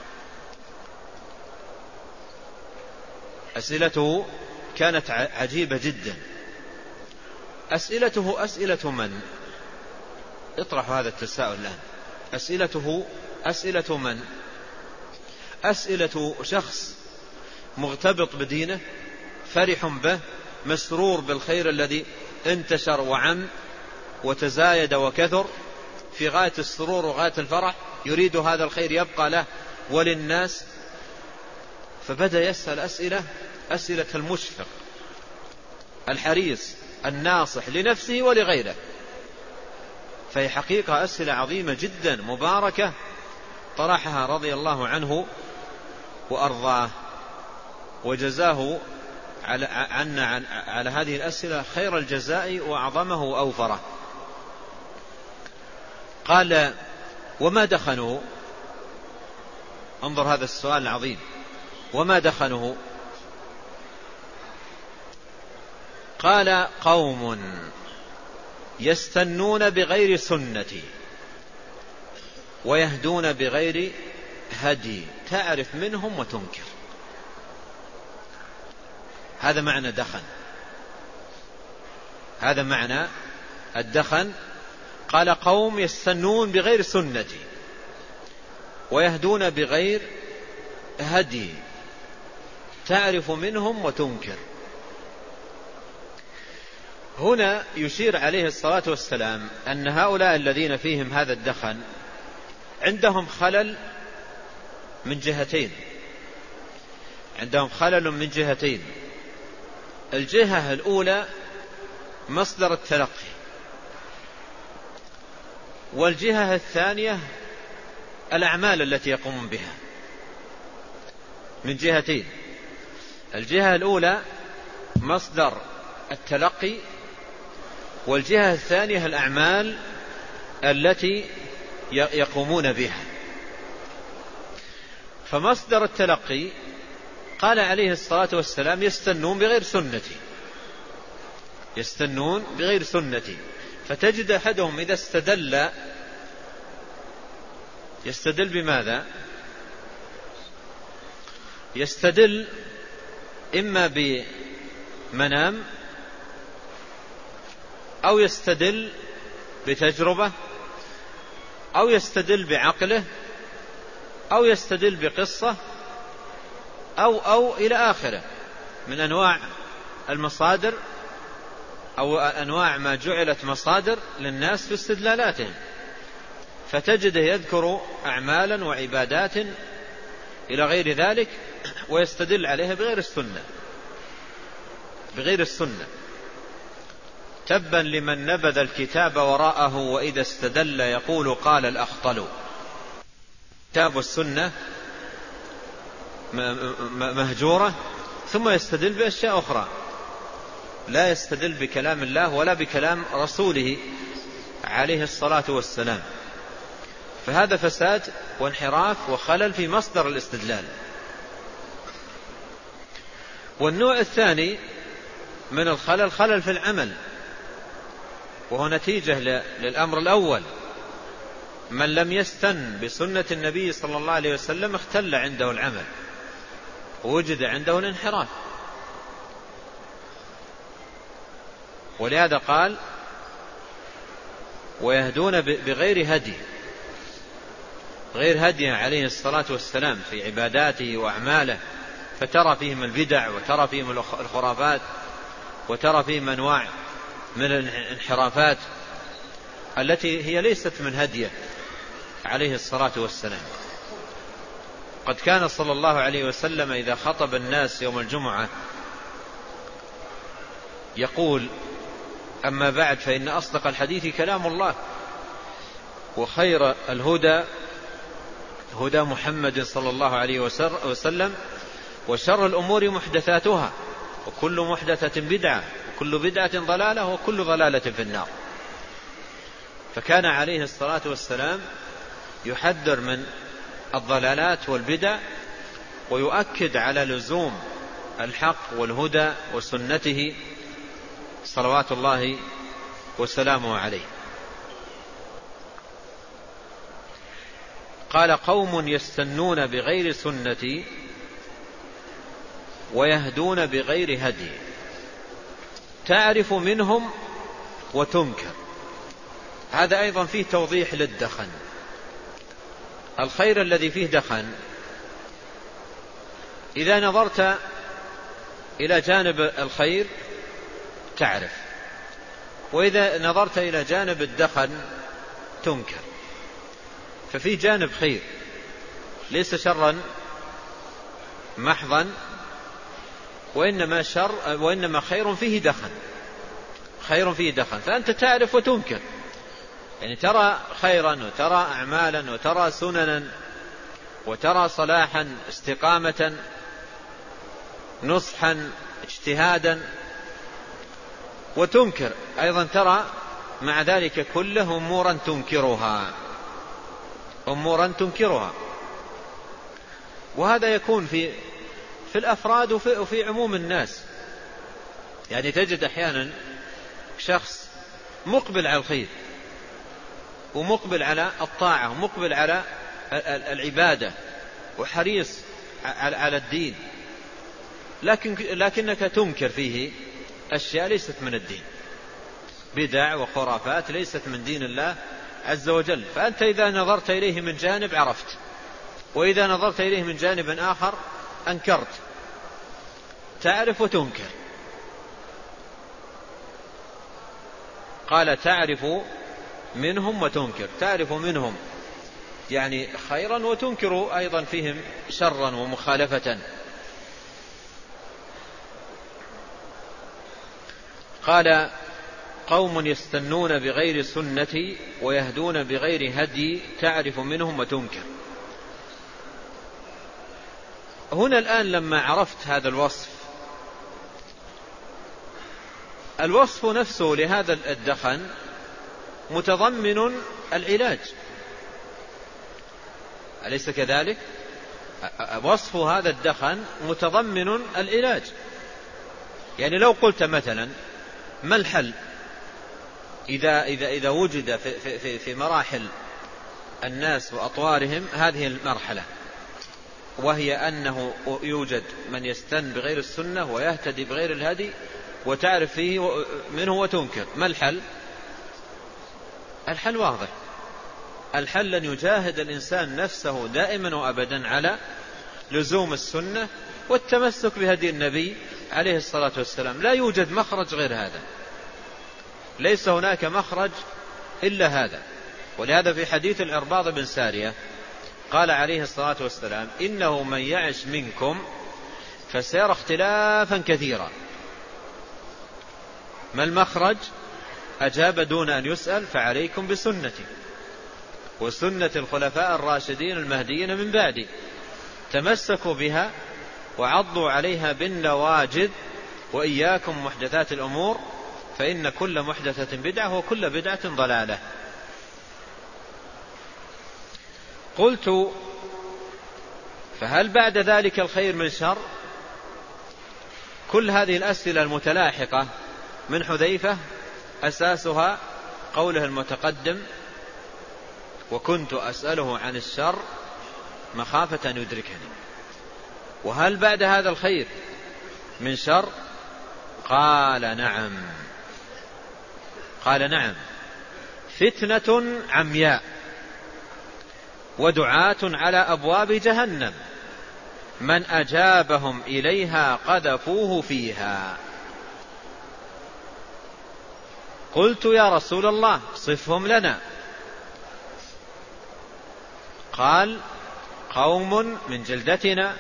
أسئلته كانت عجيبة جدا. أسئلته أسئلة من؟ اطرح هذا التساؤل الآن. أسئلته أسئلة من؟ أسئلة شخص مغتبط بدينه فرح به مسرور بالخير الذي انتشر وعم وتزايد وكثر في غاية السرور وغاية الفرح، يريد هذا الخير يبقى له وللناس. فبدأ يسأل أسئلة أسئلة المشفق الحريص الناصح لنفسه ولغيره. فهي حقيقة أسئلة عظيمة جدا مباركة طرحها رضي الله عنه وأرضاه، وجزاه على عنا على هذه الأسئلة خير الجزاء وأعظمه وأوفره. قال وما دخنوا؟ انظر هذا السؤال العظيم. وما دخنوا؟ قال قوم يستنون بغير سنتي ويهدون بغير هدي تعرف منهم وتنكر. هذا معنى دخن. هذا معنى الدخن. قال قوم يستنون بغير سنتي ويهدون بغير هدي تعرف منهم وتنكر. هنا يشير عليه الصلاة والسلام أن هؤلاء الذين فيهم هذا الدخن عندهم خلل من جهتين. عندهم خلل من جهتين. الجهة الأولى مصدر التلقي، والجهة الثانية الأعمال التي يقومون بها. من جهتين. الجهة الأولى مصدر التلقي، والجهة الثانية الأعمال التي يقومون بها. فمصدر التلقي قال عليه الصلاة والسلام يستنون بغير سنتي. يستنون بغير سنتي. فتجد أحدهم إذا استدل يستدل بماذا؟ يستدل إما بمنام أو يستدل بتجربة أو يستدل بعقله أو يستدل بقصة أو أو إلى آخره من أنواع المصادر أو أنواع ما جعلت مصادر للناس في استدلالاتهم. فتجده يذكر أعمالا وعبادات إلى غير ذلك ويستدل عليها بغير السنة بغير السنة تبا لمن نبذ الكتاب وراءه وإذا استدل يقول قال الأخطل. كتاب السنة مهجورة ثم يستدل بأشياء أخرى، لا يستدل بكلام الله ولا بكلام رسوله عليه الصلاة والسلام، فهذا فساد وانحراف وخلل في مصدر الاستدلال. والنوع الثاني من الخلل خلل في العمل، وهو نتيجة للأمر الأول، من لم يستن بسنة النبي صلى الله عليه وسلم اختل عنده العمل ووجد عنده الانحراف. ولهذا قال ويهدون بغير هدي، غير هدي عليه الصلاة والسلام في عباداته وأعماله، فترى فيهم البدع وترى فيهم الخرافات وترى فيهم أنواع من الانحرافات التي هي ليست من هديه عليه الصلاة والسلام. قد كان صلى الله عليه وسلم إذا خطب الناس يوم الجمعة يقول أما بعد فإن أصدق الحديث كلام الله وخير الهدى هدى محمد صلى الله عليه وسلم وشر الأمور محدثاتها وكل محدثة بدعة وكل بدعة ضلالة وكل ضلالة في النار. فكان عليه الصلاة والسلام يحذر من الضلالات والبدع ويؤكد على لزوم الحق والهدى وسنته صلوات الله وسلامه عليه. قال قوم يستنون بغير سنتي ويهدون بغير هدي تعرف منهم وتنكر. هذا أيضا فيه توضيح للدخن. الخير الذي فيه دخن إذا نظرت إلى جانب الخير تعرف، وإذا نظرت إلى جانب الدخن تنكر. ففي جانب خير ليس شرا محضا، وإنما شر وإنما خير فيه دخن، خير فيه دخن، فأنت تعرف وتنكر. يعني ترى خيرا وترى أعمالا وترى سننا وترى صلاحا استقامة نصحا اجتهادا، وتنكر أيضا ترى مع ذلك كله أمورا تنكرها أمورا تنكرها. وهذا يكون في في الأفراد وفي, وفي عموم الناس. يعني تجد أحيانا شخص مقبل على الخير ومقبل على الطاعة ومقبل على العبادة وحريص على الدين، لكن لكنك تنكر فيه أشياء ليست من الدين، بدع وخرافات ليست من دين الله عز وجل. فأنت إذا نظرت إليه من جانب عرفت، وإذا نظرت إليه من جانب آخر أنكرت. تعرف وتنكر. قال تعرف منهم وتنكر، تعرف منهم يعني خيرا وتنكر أيضا فيهم شرا ومخالفة. قال قوم يستنون بغير سنتي ويهدون بغير هدي تعرف منهم وتنكر. هنا الآن لما عرفت هذا الوصف، الوصف نفسه لهذا الدخن متضمن العلاج، أليس كذلك؟ وصف هذا الدخن متضمن العلاج. يعني لو قلت مثلا ما الحل إذا, إذا, إذا وجد في, في, في مراحل الناس وأطوارهم هذه المرحلة، وهي أنه يوجد من يستن بغير السنة ويهتدي بغير الهدي وتعرف فيه منه وتنكر، ما الحل؟ الحل واضح. الحل أن يجاهد الإنسان نفسه دائما وأبدا على لزوم السنة والتمسك بهدي النبي عليه الصلاة والسلام. لا يوجد مخرج غير هذا، ليس هناك مخرج إلا هذا. ولهذا في حديث العرباض بن سارية قال عليه الصلاة والسلام إنه من يعش منكم فسيرى اختلافا كثيرا. ما المخرج؟ أجاب دون أن يسأل فعليكم بسنتي وسنة الخلفاء الراشدين المهديين من بعدي تمسكوا بها وعضوا عليها بالنواجذ وإياكم محدثات الأمور فإن كل محدثة بدعة وكل بدعة ضلالة. قلت فهل بعد ذلك الخير من شر؟ كل هذه الأسئلة المتلاحقة من حذيفة أساسها قوله المتقدم وكنت أسأله عن الشر مخافة أن يدركني. وهل بعد هذا الخير من شر؟ قال نعم قال نعم فتنة عمياء ودعاة على أبواب جهنم من أجابهم إليها قذفوه فيها. قلت يا رسول الله صفهم لنا. قال قوم من جلدتنا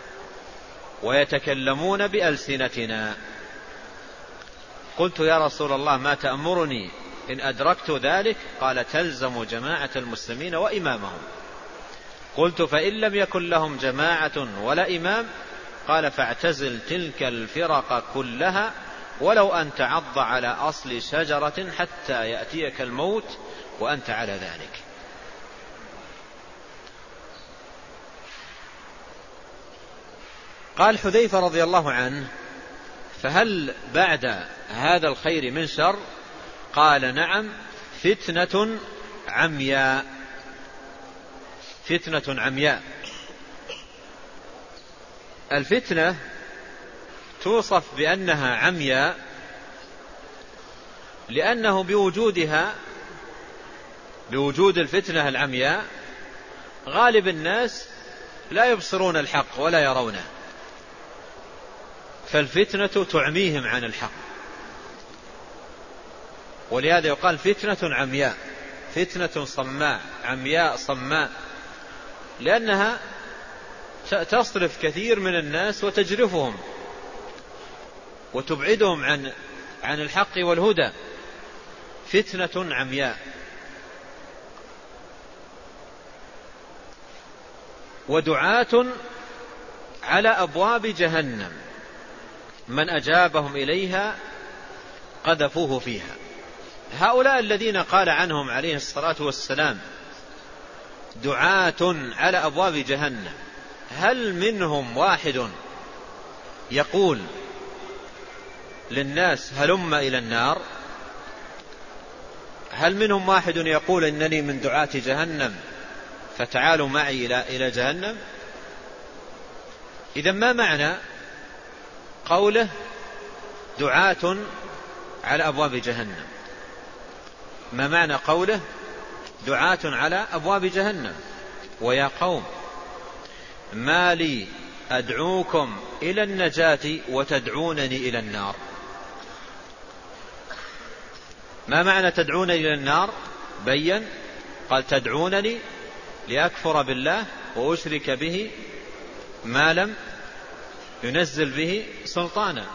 ويتكلمون بألسنتنا. قلت يا رسول الله ما تأمرني إن أدركت ذلك؟ قال تلزم جماعة المسلمين وإمامهم. قلت فإن لم يكن لهم جماعة ولا إمام؟ قال فاعتزل تلك الفرق كلها ولو أن تعض على أصل شجرة حتى يأتيك الموت وأنت على ذلك. قال حذيفة رضي الله عنه فهل بعد هذا الخير من شر؟ قال نعم فتنة عمياء فتنة عمياء. الفتنة توصف بأنها عمياء لأنه بوجودها بوجود الفتنة العمياء غالب الناس لا يبصرون الحق ولا يرونه، فالفتنة تعميهم عن الحق، ولهذا يقال فتنة عمياء، فتنة صماء، عمياء صماء، لأنها تصرف كثير من الناس وتجرفهم وتبعدهم عن عن الحق والهدى. فتنة عمياء. ودعاة على أبواب جهنم من أجابهم إليها قذفوه فيها. هؤلاء الذين قال عنهم عليه الصلاة والسلام دعاة على أبواب جهنم، هل منهم واحد يقول للناس هلم إلى النار؟ هل منهم واحد يقول إنني من دعاة جهنم فتعالوا معي إلى إلى جهنم؟ إذا ما معنى قوله دعاة على أبواب جهنم؟ ما معنى قوله دعاة على أبواب جهنم؟ ويا قوم ما لي أدعوكم إلى النجاة وتدعونني إلى النار. ما معنى تدعونني إلى النار؟ بين، قال تدعونني لأكفر بالله وأشرك به ما لم ينزل به سلطانا،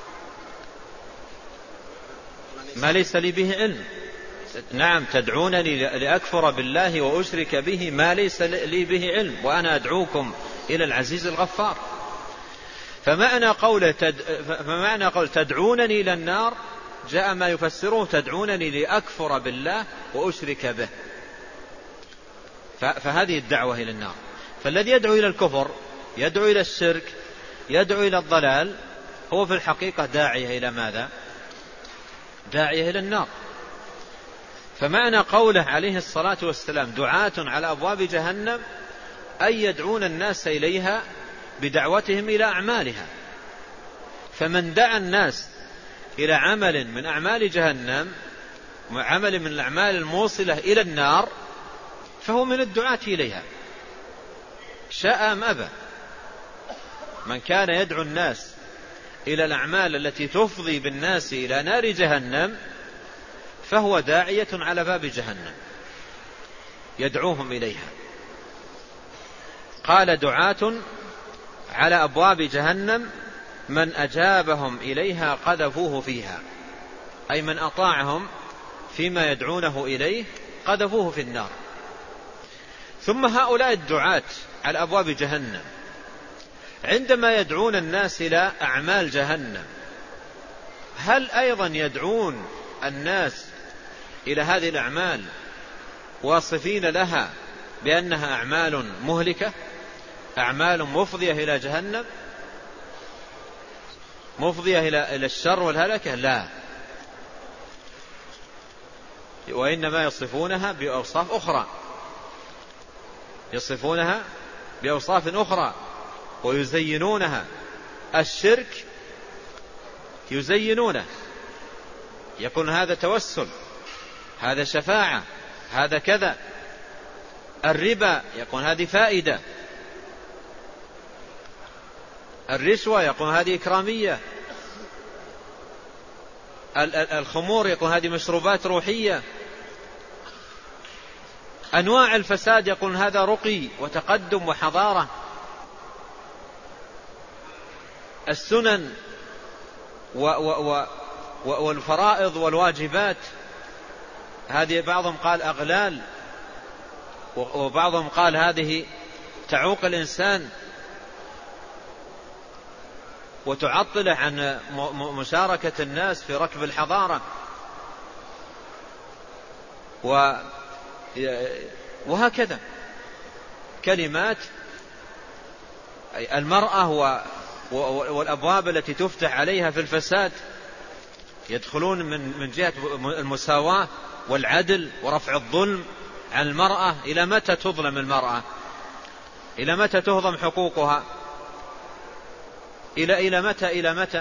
ما ليس لي به علم. نعم تدعونني لأكفر بالله وأشرك به ما ليس لي به علم وأنا أدعوكم إلى العزيز الغفار. فمعنى قول تد... فمعنى قول تدعونني إلى النار جاء ما يفسره تدعونني لأكفر بالله وأشرك به، ف... فهذه الدعوة إلى النار. فالذي يدعو إلى الكفر، يدعو إلى الشرك، يدعو إلى الضلال، هو في الحقيقة داعية إلى ماذا؟ داعية إلى النار. فمعنى قوله عليه الصلاة والسلام دعاة على أبواب جهنم أي يدعون الناس إليها بدعوتهم إلى أعمالها. فمن دعا الناس إلى عمل من أعمال جهنم، عمل من الأعمال الموصلة إلى النار، فهو من الدعاة إليها شاء أم أبى. من كان يدعو الناس إلى الأعمال التي تفضي بالناس إلى نار جهنم فهو داعية على باب جهنم يدعوهم إليها. قال دعاة على أبواب جهنم من أجابهم إليها قذفوه فيها، أي من أطاعهم فيما يدعونه إليه قذفوه في النار. ثم هؤلاء الدعاة على أبواب جهنم عندما يدعون الناس إلى أعمال جهنم، هل أيضا يدعون الناس إلى هذه الأعمال واصفين لها بأنها أعمال مهلكة، أعمال مفضية إلى جهنم، مفضية إلى الشر والهلكة؟ لا، وإنما يصفونها بأوصاف أخرى، يصفونها بأوصاف أخرى ويزينونها. الشرك يزينونه، يكون هذا توسل، هذا شفاعة، هذا كذا. الربا يكون هذه فائدة، الرشوة يكون هذه إكرامية، الخمور يكون هذه مشروبات روحية، أنواع الفساد يكون هذا رقي وتقدم وحضارة. السنن والفرائض والواجبات هذه بعضهم قال أغلال، وبعضهم قال هذه تعوق الإنسان وتعطله عن مشاركة الناس في ركب الحضارة، وهكذا كلمات. المرأة والأبواب التي تفتح عليها في الفساد يدخلون من جهة المساواة والعدل ورفع الظلم عن المرأة. إلى متى تظلم المرأة؟ إلى متى تهضم حقوقها؟ إلى إلى متى إلى متى؟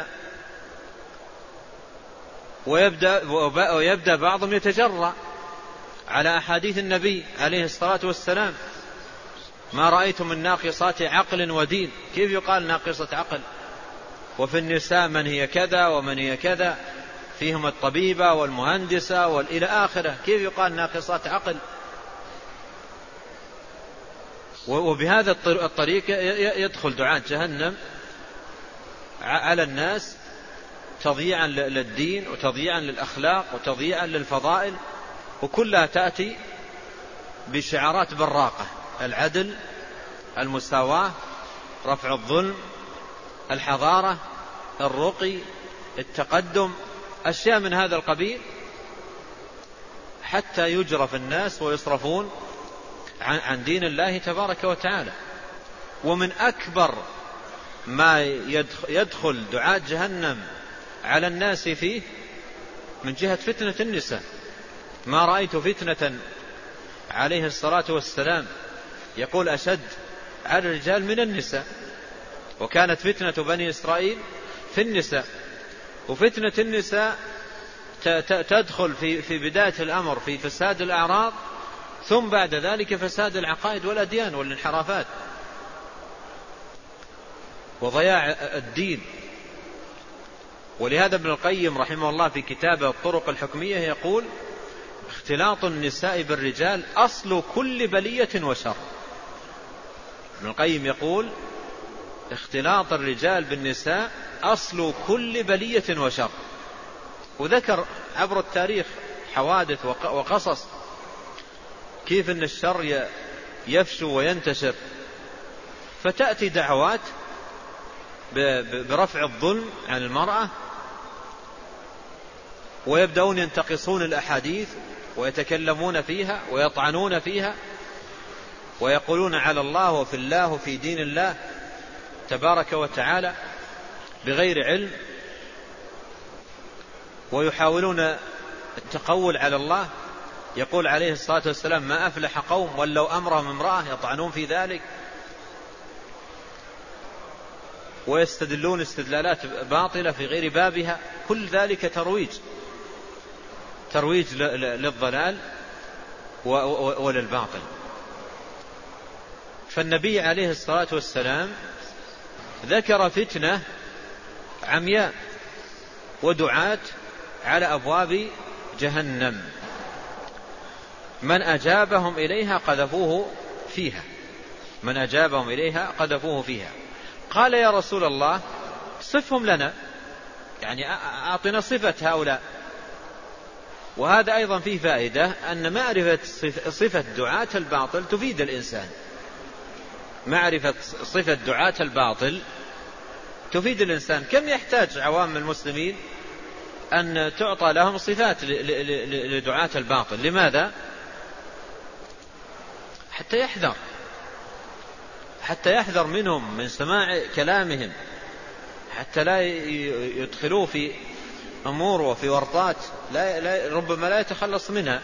ويبدأ, ويبدأ بعضهم يتجرأ على أحاديث النبي عليه الصلاة والسلام: ما رأيت من ناقصات عقل ودين. كيف يقال ناقصة عقل؟ وفي النساء من هي كذا ومن هي كذا، فيهم الطبيبة والمهندسة والإلى آخره، كيف يقال ناقصات عقل؟ وبهذا الطريق يدخل دعاة جهنم على الناس تضييعا للدين وتضييعا للأخلاق وتضييعا للفضائل، وكلها تأتي بشعارات براقة: العدل، المساواة، رفع الظلم، الحضارة، الرقي، التقدم، أشياء من هذا القبيل، حتى يجرف الناس ويصرفون عن دين الله تبارك وتعالى. ومن أكبر ما يدخل دعاة جهنم على الناس فيه من جهة فتنة النساء. ما رأيت فتنة عليه الصلاة والسلام يقول أشد على الرجال من النساء. وكانت فتنة بني إسرائيل في النساء، وفتنة النساء تدخل في في بداية الأمر في فساد الأعراض، ثم بعد ذلك فساد العقائد والأديان والانحرافات وضياع الدين. ولهذا ابن القيم رحمه الله في كتابه الطرق الحكمية يقول: اختلاط النساء بالرجال أصل كل بلية وشر. ابن القيم يقول: اختلاط الرجال بالنساء أصل كل بلية وشر. وذكر عبر التاريخ حوادث وقصص كيف أن الشر يفشو وينتشر، فتأتي دعوات برفع الظلم عن المرأة، ويبدأون ينتقصون الأحاديث ويتكلمون فيها ويطعنون فيها ويقولون على الله وفي الله وفي دين الله تبارك وتعالى بغير علم، ويحاولون التقول على الله. يقول عليه الصلاة والسلام: ما أفلح قوم ولوا أمرهم امرأة، يطعنون في ذلك ويستدلون استدلالات باطلة في غير بابها. كل ذلك ترويج ترويج للضلال وللباطل. فالنبي عليه الصلاة والسلام ذكر فتنة عمياء ودعاة على أبواب جهنم من أجابهم إليها قذفوه فيها. من أجابهم إليها قذفوه فيها. قال يا رسول الله صفهم لنا، يعني أعطنا صفة هؤلاء. وهذا أيضا فيه فائدة أن معرفة صفة دعاة الباطل تفيد الإنسان. معرفة صفة دعاة الباطل تفيد الإنسان. كم يحتاج عوام المسلمين أن تعطى لهم صفات لدعاة الباطل؟ لماذا؟ حتى يحذر حتى يحذر منهم، من سماع كلامهم، حتى لا يدخلوا في أمور وفي ورطات لا لا ربما لا يتخلص منها.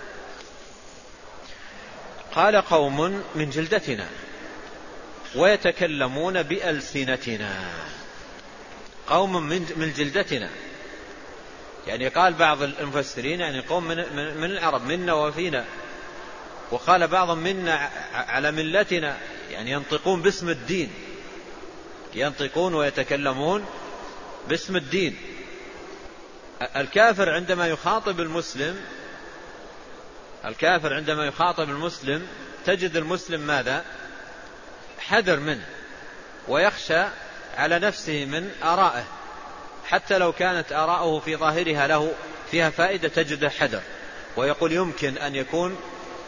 قال قوم من جلدتنا ويتكلمون بألسنتنا. قوم من جلدتنا، يعني قال بعض المفسرين يعني قوم من, من العرب، منا وفينا. وقال بعضهم منا على ملتنا، يعني ينطقون باسم الدين، ينطقون ويتكلمون باسم الدين. الكافر عندما يخاطب المسلم الكافر عندما يخاطب المسلم تجد المسلم ماذا؟ حذر منه، ويخشى على نفسه من آرائه، حتى لو كانت آراؤه في ظاهرها له فيها فائدة تجده حذر، ويقول يمكن أن يكون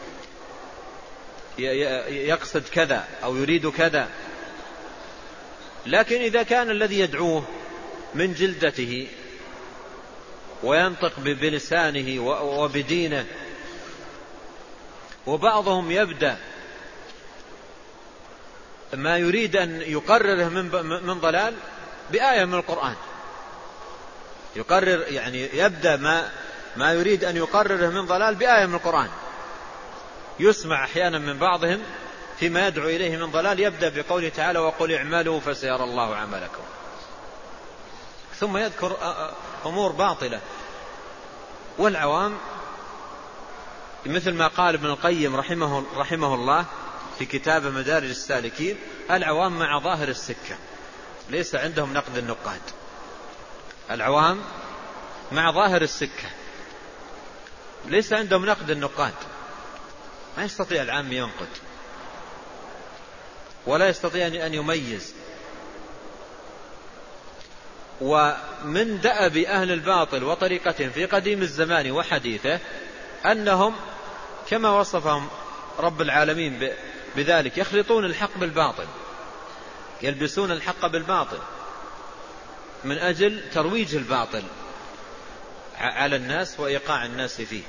يقصد كذا أو يريد كذا. لكن إذا كان الذي يدعوه من جلدته وينطق بلسانه وبدينه، وبعضهم يبدأ ما يريد أن يقرره من ضلال بآية من القرآن، يقرر يعني يبدأ ما ما يريد أن يقرره من ضلال بآية من القرآن. يسمع أحيانا من بعضهم فيما يدعو إليه من ضلال يبدأ بقوله تعالى وقل اعملوا فسيرى الله عملكم، ثم يذكر أمور باطلة. والعوام مثل ما قال ابن القيم رحمه, رحمه الله في كتاب مدارج السالكين: العوام مع ظاهر السكة ليس عندهم نقد النقاد. العوام مع ظاهر السكة ليس عندهم نقد النقاد. ما يستطيع العام ينقد ولا يستطيع أن يميز. ومن دأب أهل الباطل وطريقتهم في قديم الزمان وحديثه أنهم كما وصفهم رب العالمين بذلك يخلطون الحق بالباطل، يلبسون الحق بالباطل من أجل ترويج الباطل على الناس وإيقاع الناس فيه.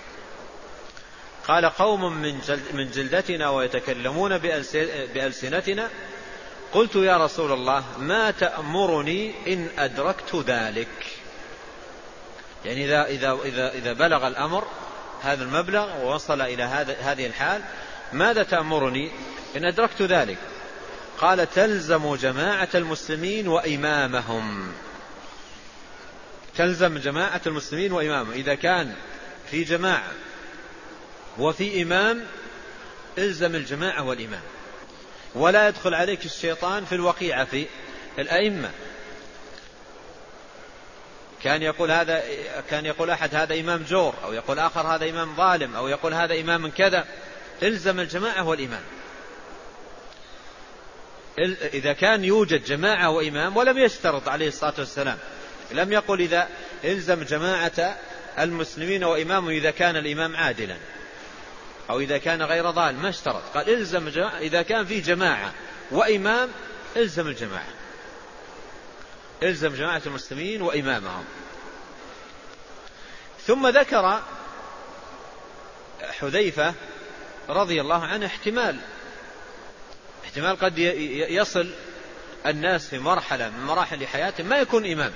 قال قوم من جلدتنا ويتكلمون بألسنتنا. قلت يا رسول الله ما تأمرني إن أدركت ذلك؟ يعني إذا, إذا, إذا, إذا بلغ الأمر هذا المبلغ ووصل إلى هذه الحال ماذا تأمرني إن أدركت ذلك؟ قال تلزم جماعة المسلمين وإمامهم. تلزم جماعة المسلمين وإمامهم. إذا كان في جماعة وفي إمام الزم الجماعة والإمام، ولا يدخل عليك الشيطان في الوقيعة في الأئمة. كان يقول هذا كان يقول أحد هذا إمام جور، أو يقول آخر هذا إمام ظالم، أو يقول هذا إمام كذا. الزم الجماعة والإمام. إذا كان يوجد جماعة وإمام، ولم يشترط عليه الصلاة والسلام، لم يقل إذا الزم جماعة المسلمين وإمامهم إذا كان الإمام عادلا أو إذا كان غير ضال، ما اشترط. قال الزم جماعة. إذا كان في جماعة وإمام الزم الجماعة، الزم جماعة المسلمين وإمامهم. ثم ذكر حذيفة رضي الله عنه احتمال احتمال قد يصل الناس في مرحلة من مراحل حياتهم ما يكون إمام،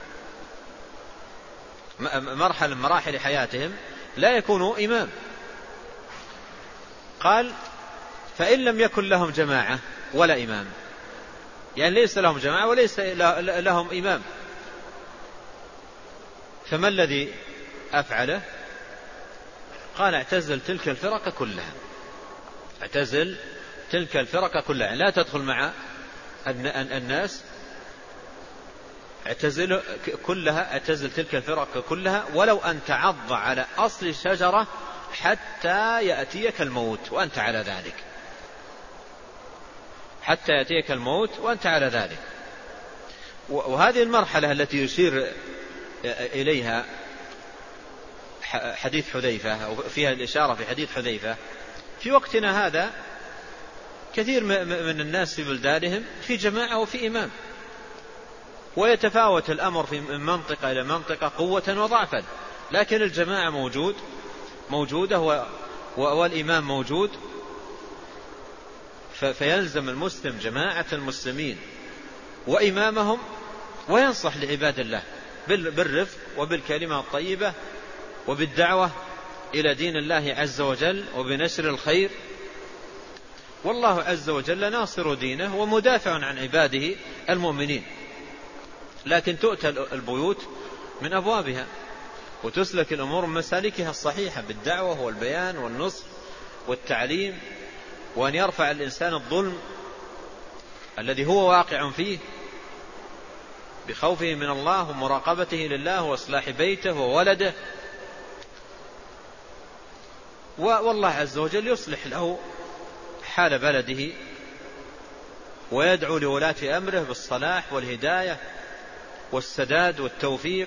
مرحلة من مراحل حياتهم لا يكونوا إمام. قال فإن لم يكن لهم جماعة ولا إمام، يعني ليس لهم جماعة وليس لهم إمام، فما الذي أفعله؟ قال اعتزل تلك الفرق كلها. اعتزل تلك الفرق كلها، لا تدخل مع الناس، اعتزل كلها، اعتزل تلك الفرق كلها ولو أن تعض على أصل الشجرة حتى يأتيك الموت وأنت على ذلك. حتى يأتيك الموت وأنت على ذلك. وهذه المرحلة التي يشير إليها حديث حذيفة أو فيها الإشارة في حديث حذيفة، في وقتنا هذا كثير من الناس في بلدانهم في جماعة وفي إمام، ويتفاوت الأمر في منطقة إلى منطقة قوة وضعفا، لكن الجماعة موجود موجودة والإمام موجود. فيلزم المسلم جماعة المسلمين وإمامهم، وينصح لعباد الله بالرفق وبالكلمة الطيبة وبالدعوة إلى دين الله عز وجل وبنشر الخير. والله عز وجل ناصر دينه ومدافع عن عباده المؤمنين. لكن تؤتى البيوت من أبوابها وتسلك الأمور من مسالكها الصحيحة بالدعوة والبيان والنصح والتعليم، وأن يرفع الإنسان الظلم الذي هو واقع فيه بخوفه من الله ومراقبته لله وإصلاح بيته وولده، والله عز وجل يصلح له حال بلده ويدعو لولاة أمره بالصلاح والهداية والسداد والتوفيق.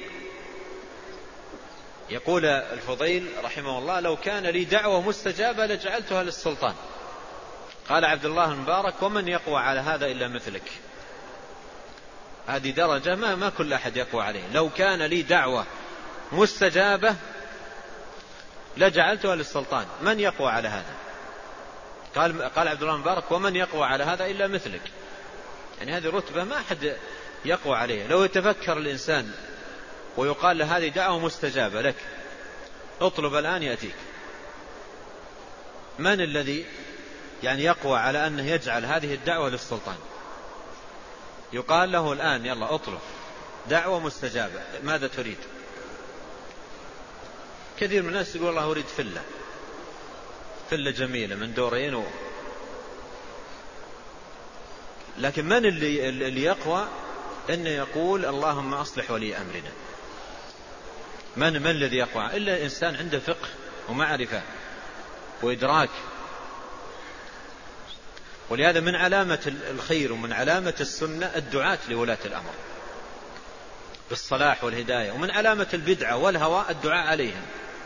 يقول الفضيل رحمه الله: لو كان لي دعوة مستجابة لجعلتها للسلطان. قال عبد الله المبارك: ومن يقوى على هذا إلا مثلك. هذه درجة ما, ما كل أحد يقوى عليه. لو كان لي دعوة مستجابة لجعلتها للسلطان، من يقوى على هذا؟ قال, قال عبد الله المبارك: ومن يقوى على هذا إلا مثلك. يعني هذه رتبة ما أحد يقوى عليه. لو يتفكر الإنسان ويقال له هذه دعوة مستجابة لك، اطلب الآن يأتيك، من الذي يعني يقوى على أنه يجعل هذه الدعوة للسلطان؟ يقال له الآن يلا اطلب دعوة مستجابة، ماذا تريد؟ كثير من الناس يقول: الله أريد فلة فلة جميلة من دورين و... لكن من اللي, اللي يقوى أنه يقول: اللهم أصلح ولي أمرنا؟ من من الذي يقوى؟ إلا إنسان عنده فقه ومعرفة وإدراك. ولهذا من علامة الخير ومن علامة السنة الدعاة لولاة الأمر بالصلاح والهداية، ومن علامة البدعة والهوى الدعاء عليهم.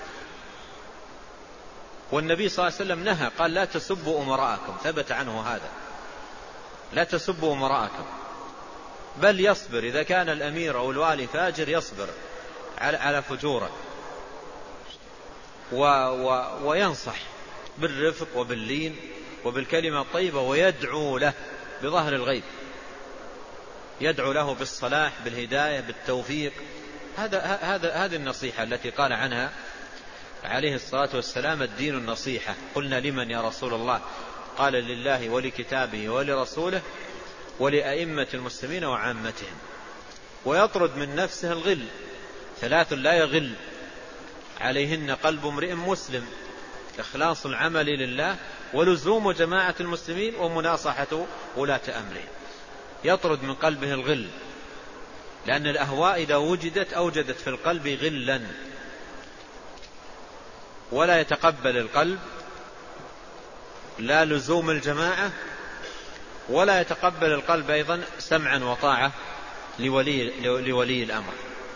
والنبي صلى الله عليه وسلم نهى، قال: لا تسبوا أمراءكم، ثبت عنه هذا، لا تسبوا أمراءكم، بل يصبر إذا كان الأمير أو الوالي فاجر، يصبر على على فجوره و و وينصح بالرفق وباللين وبالكلمة الطيبة، ويدعو له بظهر الغيب، يدعو له بالصلاح بالهداية بالتوفيق. هذا هذا هذه النصيحة التي قال عنها عليه الصلاة والسلام: الدين النصيحة. قلنا: لمن يا رسول الله؟ قال: لله ولكتابه ولرسوله ولأئمة المسلمين وعامتهم. ويطرد من نفسه الغل، ثلاث لا يغل عليهن قلب امرئ مسلم: إخلاص العمل لله، ولزوم جماعة المسلمين، ومناصحة ولاة أمره. يطرد من قلبه الغل، لأن الأهواء إذا وجدت أوجدت في القلب غلا، ولا يتقبل القلب لا لزوم الجماعة، ولا يتقبل القلب أيضا سمعا وطاعة لولي, لولي الأمر.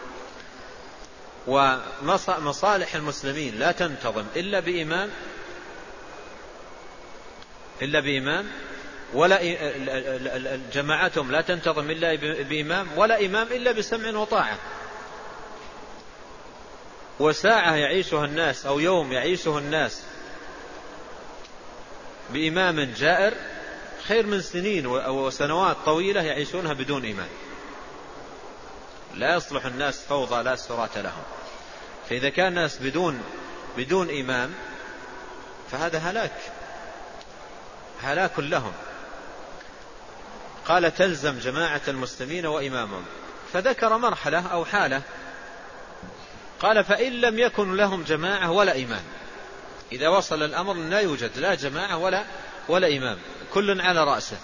ومصالح المسلمين لا تنتظم إلا بإمام إلا بإمام ولا جماعتهم لا تنتظم إلا بإمام، ولا إمام إلا بسمع وطاعة. وساعة يعيشها الناس أو يوم يعيشه الناس بإمام جائر خير من سنين وسنوات طويلة يعيشونها بدون إمام. لا يصلح الناس فوضى لا سراة لهم. فإذا كان الناس بدون بدون إمام فهذا هلاك هلاك لهم. قال: تلزم جماعة المسلمين وإمامهم. فذكر مرحلة أو حالة، قال: فإن لم يكن لهم جماعة ولا إمام، إذا وصل الأمر لا يوجد لا جماعة ولا ولا إمام، كل على رأسه،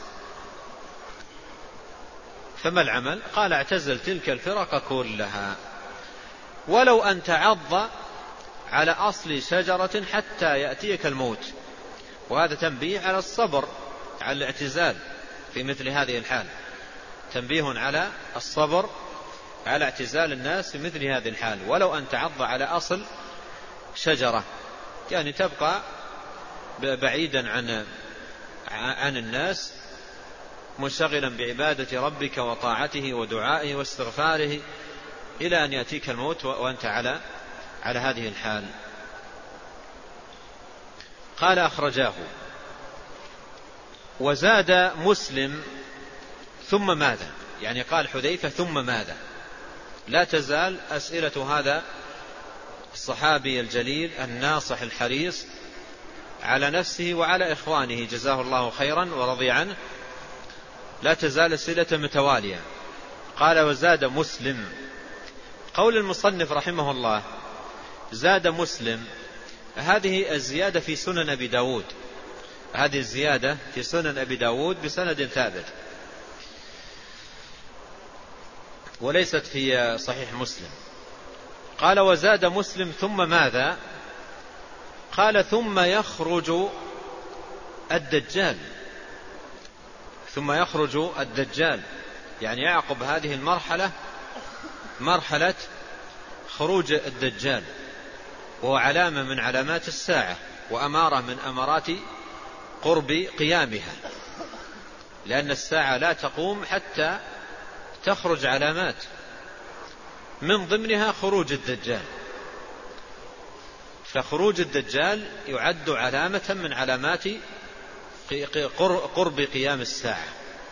فما العمل؟ قال: اعتزل تلك الفرق كلها، ولو أن تعض على أصل شجرة حتى يأتيك الموت. وهذا تنبيه على الصبر على الاعتزال، في مثل هذه الحال، تنبيه على الصبر على اعتزال الناس في مثل هذه الحال، ولو أن تعض على أصل شجرة، يعني تبقى بعيدا عن عن الناس، منشغلا بعبادة ربك وطاعته ودعائه واستغفاره إلى أن يأتيك الموت وأنت على على هذه الحال. قال أخرجاه. وزاد مسلم ثم ماذا، يعني قال حذيفة ثم ماذا. لا تزال أسئلة هذا الصحابي الجليل الناصح الحريص على نفسه وعلى إخوانه جزاه الله خيرا ورضي عنه، لا تزال أسئلة متوالية. قال وزاد مسلم. قول المصنف رحمه الله زاد مسلم، هذه الزيادة في سنن أبي داود، هذه الزيادة في سنن أبي داود بسند ثابت، وليست في صحيح مسلم. قال وزاد مسلم ثم ماذا، قال ثم يخرج الدجال، ثم يخرج الدجال، يعني يعقب هذه المرحلة مرحلة خروج الدجال، وهو علامة من علامات الساعة وأمارة من أمارات قرب قيامها، لأن الساعة لا تقوم حتى تخرج علامات، من ضمنها خروج الدجال. فخروج الدجال يعد علامة من علامات قرب قيام الساعة.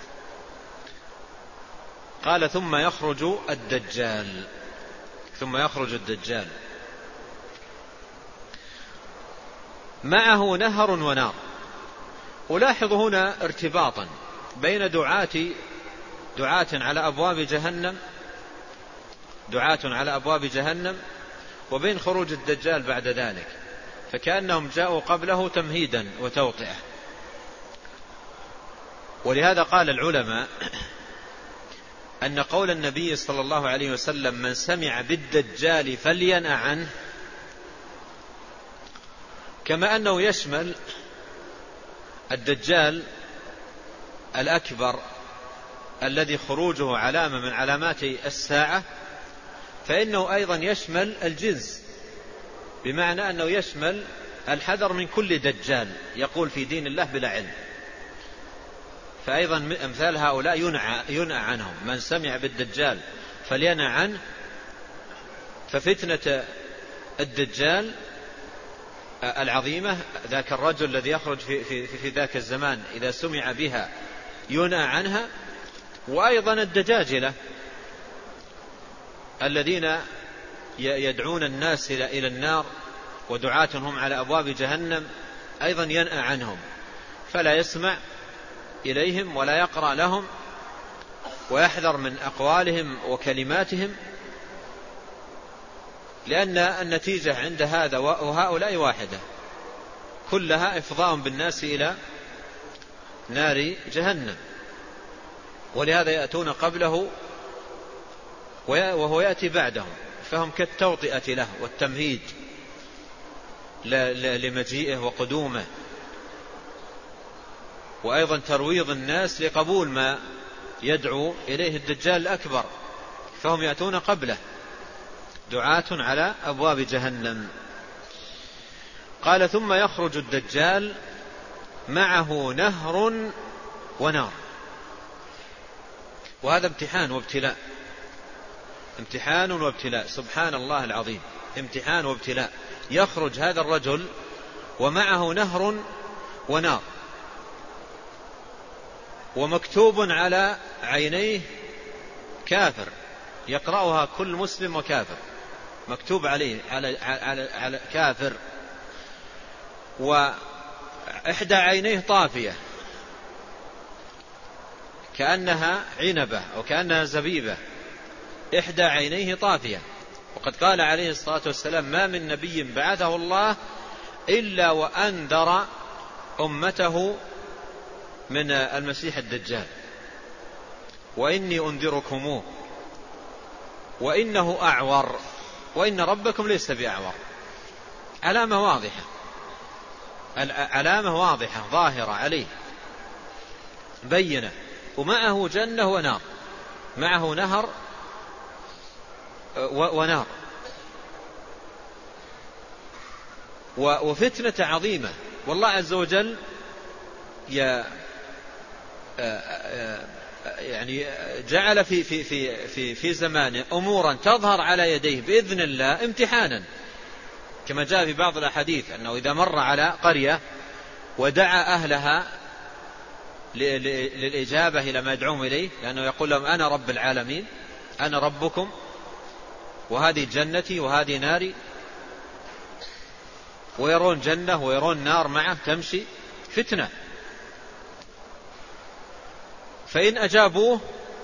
قال ثم يخرج الدجال، ثم يخرج الدجال معه نهر ونار. ألاحظ هنا ارتباطا بين دعاة دعاة على أبواب جهنم دعاة على أبواب جهنم وبين خروج الدجال بعد ذلك، فكأنهم جاءوا قبله تمهيدا وتوطئة. ولهذا قال العلماء أن قول النبي صلى الله عليه وسلم من سمع بالدجال فلينأ عنه، كما أنه يشمل الدجال الأكبر الذي خروجه علامة من علامات الساعة، فإنه أيضا يشمل الجنس، بمعنى أنه يشمل الحذر من كل دجال يقول في دين الله بلا علم. فأيضا أمثال هؤلاء ينأى عنهم، من سمع بالدجال فلينأ عنه. ففتنة الدجال العظيمة، ذاك الرجل الذي يخرج في, في, في ذاك الزمان إذا سمع بها ينأى عنها. وأيضا الدجاجلة الذين يدعون الناس إلى النار ودعاتهم على أبواب جهنم أيضا ينأى عنهم، فلا يسمع إليهم ولا يقرأ لهم، ويحذر من أقوالهم وكلماتهم، لأن النتيجة عند هذا وهؤلاء واحدة، كلها إفضاء بالناس إلى نار جهنم. ولهذا يأتون قبله وهو يأتي بعدهم، فهم كالتوطئة له والتمهيد لمجيئه وقدومه، وأيضا ترويض الناس لقبول ما يدعو إليه الدجال الأكبر، فهم يأتون قبله دعاة على أبواب جهنم. قال ثم يخرج الدجال معه نهر ونار. وهذا امتحان وابتلاء، امتحان وابتلاء، سبحان الله العظيم، امتحان وابتلاء. يخرج هذا الرجل ومعه نهر ونار، ومكتوب على عينيه كافر، يقرأها كل مسلم وكافر، مكتوب عليه على, على, على كافر، وإحدى عينيه طافية كأنها عنبة أو كأنها زبيبة، إحدى عينيه طافية. وقد قال عليه الصلاة والسلام ما من نبي بعثه الله إلا وأنذر أمته من المسيح الدجال، وإني أنذركموه وإنه أعور وإن ربكم ليس بأعور. علامة واضحة، علامة واضحة ظاهرة عليه بينة ومعه جنة ونار، معه نهر ونار، وفتنة عظيمة. والله عز وجل يعني جعل في في في في في زمانه أمورا تظهر على يديه بإذن الله امتحانا، كما جاء في بعض الأحاديث أنه إذا مر على قرية ودعا أهلها للإجابة إلى ما يدعوهم إليه، لأنه يقول لهم أنا رب العالمين، أنا ربكم، وهذه جنتي وهذه ناري، ويرون جنة ويرون نار معه تمشي، فتنة. فإن أجابوه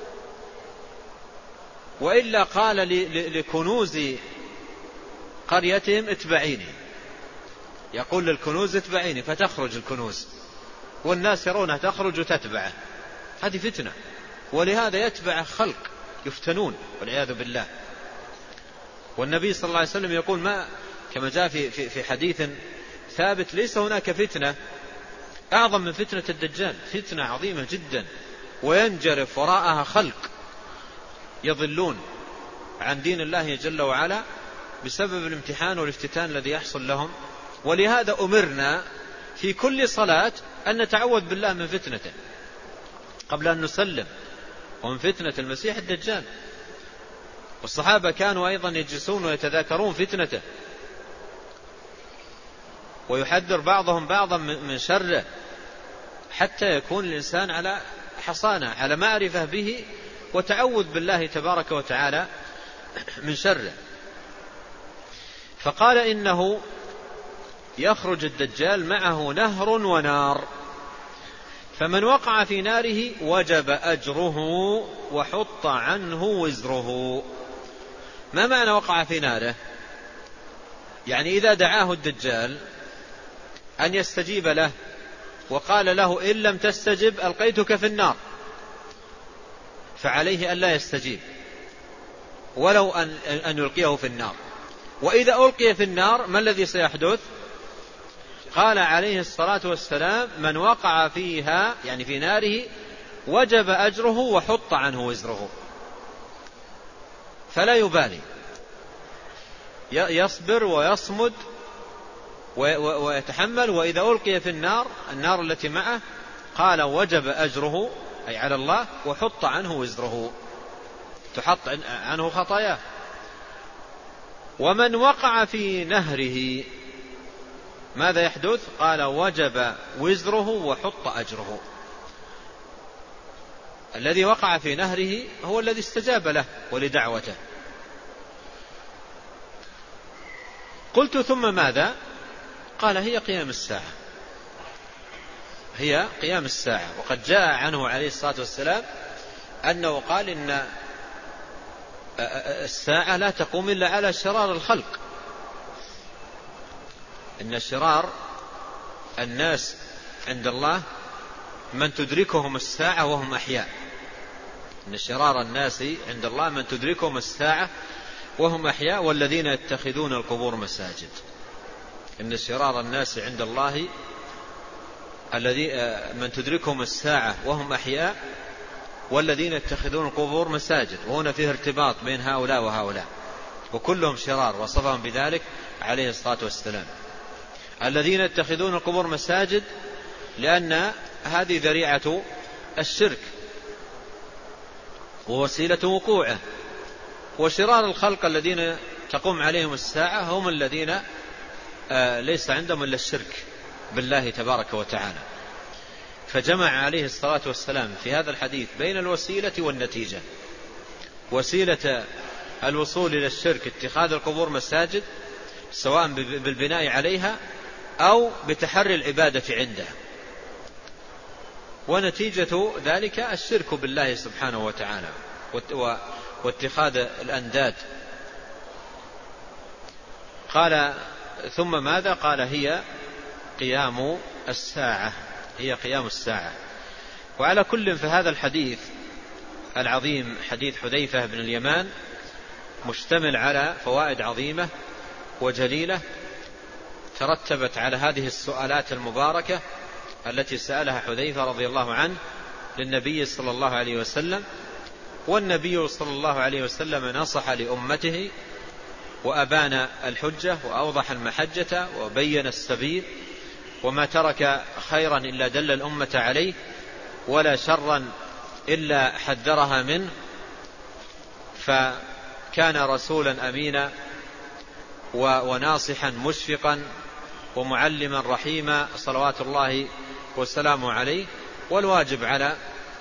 وإلا قال لكنوز قريتهم اتبعيني، يقول للكنوز اتبعيني، فتخرج الكنوز والناس يرونها تخرج وتتبعه، هذه فتنة. ولهذا يتبع خلق يفتنون والعياذ بالله. والنبي صلى الله عليه وسلم يقول ما كما جاء في, في, في حديث ثابت ليس هناك فتنة أعظم من فتنة الدجال، فتنة عظيمة جدا، وينجرف وراءها خلق يضلون عن دين الله جل وعلا بسبب الامتحان والافتتان الذي يحصل لهم. ولهذا أمرنا في كل صلاة أن نتعوذ بالله من فتنته قبل أن نسلم، ومن فتنة المسيح الدجال. والصحابة كانوا أيضا يجلسون ويتذاكرون فتنته، ويحذر بعضهم بعضا من شره، حتى يكون الإنسان على حصانة، على معرفة به وتعوذ بالله تبارك وتعالى من شره. فقال إنه يخرج الدجال معه نهر ونار، فمن وقع في ناره وجب أجره وحط عنه وزره. ما معنى وقع في ناره؟ يعني إذا دعاه الدجال أن يستجيب له وقال له إن لم تستجب ألقيتك في النار، فعليه أن لا يستجيب ولو أن, أن يلقيه في النار. وإذا ألقي في النار ما الذي سيحدث؟ قال عليه الصلاة والسلام من وقع فيها يعني في ناره وجب أجره وحط عنه وزره، فلا يبالي، يصبر ويصمد ويتحمل. وإذا ألقي في النار النار التي معه قال وجب أجره أي على الله وحط عنه وزره، تحط عنه خطاياه. ومن وقع في نهره ماذا يحدث؟ قال وجب وزره وحط أجره. الذي وقع في نهره هو الذي استجاب له ولدعوته. قلت ثم ماذا؟ قال هي قيام الساعة، هي قيام الساعة. وقد جاء عنه عليه الصلاة والسلام أنه قال إن الساعة لا تقوم إلا على شرار الخلق، إن شرار الناس عند الله من تدركهم الساعة وهم أحياء، إن شرار الناس عند الله من تدركهم الساعة وهم أحياء والذين يتخذون القبور مساجد. إن شرار الناس عند الله الذي من تدركهم الساعة وهم أحياء والذين يتخذون القبور مساجد. وهنا فيه ارتباط بين هؤلاء وهؤلاء، وكلهم شرار، وصفهم بذلك عليه الصلاة والسلام. الذين يتخذون القبور مساجد لأن هذه ذريعة الشرك ووسيلة وقوعه. وشرار الخلق الذين تقوم عليهم الساعة هم الذين آه ليس عندهم إلا الشرك بالله تبارك وتعالى. فجمع عليه الصلاة والسلام في هذا الحديث بين الوسيلة والنتيجة. وسيلة الوصول إلى الشرك اتخاذ القبور مساجد سواء بالبناء عليها أو بتحري العبادة عندها، ونتيجة ذلك الشرك بالله سبحانه وتعالى واتخاذ الأنداد. قال ثم ماذا؟ قال هي قيام الساعة، هي قيام الساعة. وعلى كل في هذا الحديث العظيم حديث حذيفة بن اليمان مشتمل على فوائد عظيمة وجليلة ترتبت على هذه السؤالات المباركة التي سألها حذيفة رضي الله عنه للنبي صلى الله عليه وسلم، والنبي صلى الله عليه وسلم نصح لأمته وأبان الحجة وأوضح المحجة وبين السبيل، وما ترك خيرا إلا دل الأمة عليه، ولا شرا إلا حذرها منه، فكان رسولا أمينا وناصحا مشفقا ومعلما رحيما صلوات الله والسلام عليه. والواجب على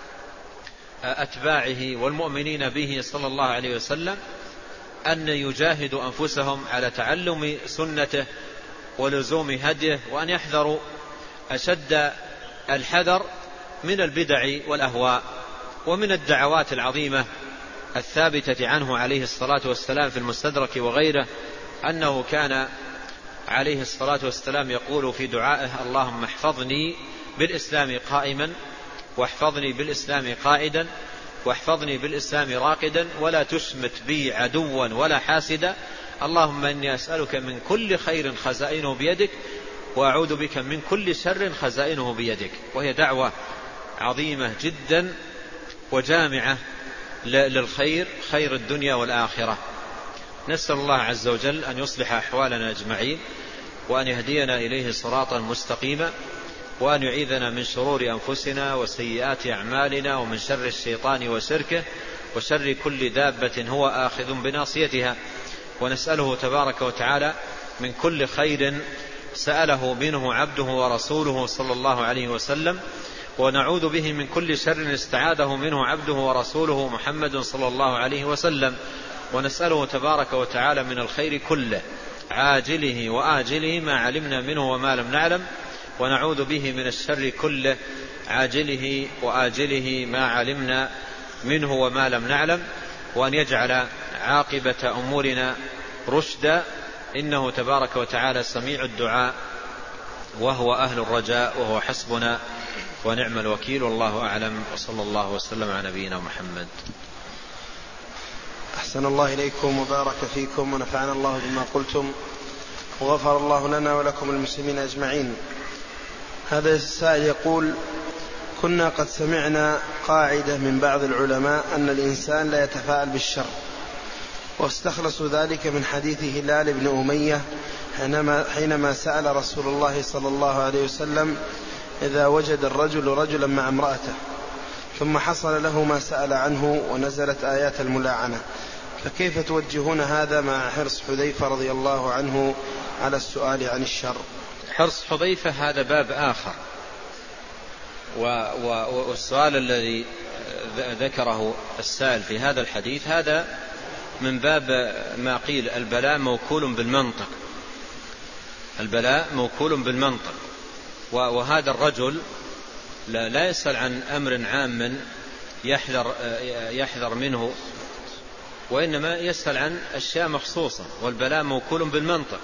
أتباعه والمؤمنين به صلى الله عليه وسلم أن يجاهدوا أنفسهم على تعلم سنته ولزوم هديه، وأن يحذروا أشد الحذر من البدع والأهواء ومن الدعوات العظيمة الثابتة عنه عليه الصلاة والسلام في المستدرك وغيره، أنه كان عليه الصلاة والسلام يقول في دعائه: اللهم احفظني بالإسلام قائما، واحفظني بالإسلام قائدا، واحفظني بالإسلام راقدا، ولا تشمت بي عدوا ولا حاسدا، اللهم إني أسألك من كل خير خزائنه بيدك، وأعوذ بك من كل شر خزائنه بيدك. وهي دعوة عظيمة جدا وجامعة للخير، خير الدنيا والآخرة. نسأل الله عز وجل أن يصلح أحوالنا أجمعين، وأن يهدينا إليه صراطا مستقيما، وأن يعيذنا من شرور أنفسنا وسيئات أعمالنا، ومن شر الشيطان وشركه، وشر كل دابة هو آخذ بناصيتها. ونسأله تبارك وتعالى من كل خير سأله منه عبده ورسوله صلى الله عليه وسلم، ونعوذ به من كل شر استعاذه منه عبده ورسوله محمد صلى الله عليه وسلم. ونسأله تبارك وتعالى من الخير كله عاجله وآجله ما علمنا منه وما لم نعلم، ونعوذ به من الشر كله عاجله وآجله ما علمنا منه وما لم نعلم، وأن يجعل عاقبة أمورنا رشدا، إنه تبارك وتعالى سميع الدعاء، وهو أهل الرجاء، وهو حسبنا ونعم الوكيل. والله أعلم، وصلى الله وسلم على نبينا محمد. أحسن الله إليكم وبارك فيكم، ونفعنا الله بما قلتم، وغفر الله لنا ولكم المسلمين أجمعين. هذا السائل يقول: كنا قد سمعنا قاعدة من بعض العلماء أن الإنسان لا يتفاءل بالشر، واستخلصوا ذلك من حديث هلال بن أمية حينما, حينما سأل رسول الله صلى الله عليه وسلم إذا وجد الرجل رجلا مع امرأته ثم حصل له ما سأل عنه ونزلت آيات الملاعنة، فكيف توجهون هذا مع حرص حذيفة رضي الله عنه على السؤال عن الشر؟ حرص حذيفة هذا باب آخر، والسؤال الذي ذكره السائل في هذا الحديث هذا من باب ما قيل البلاء موكول بالمنطق، البلاء موكول بالمنطق. وهذا الرجل لا يسأل عن أمر عام يحذر, يحذر منه، وإنما يسأل عن أشياء مخصوصة، والبلاء موكول بالمنطق.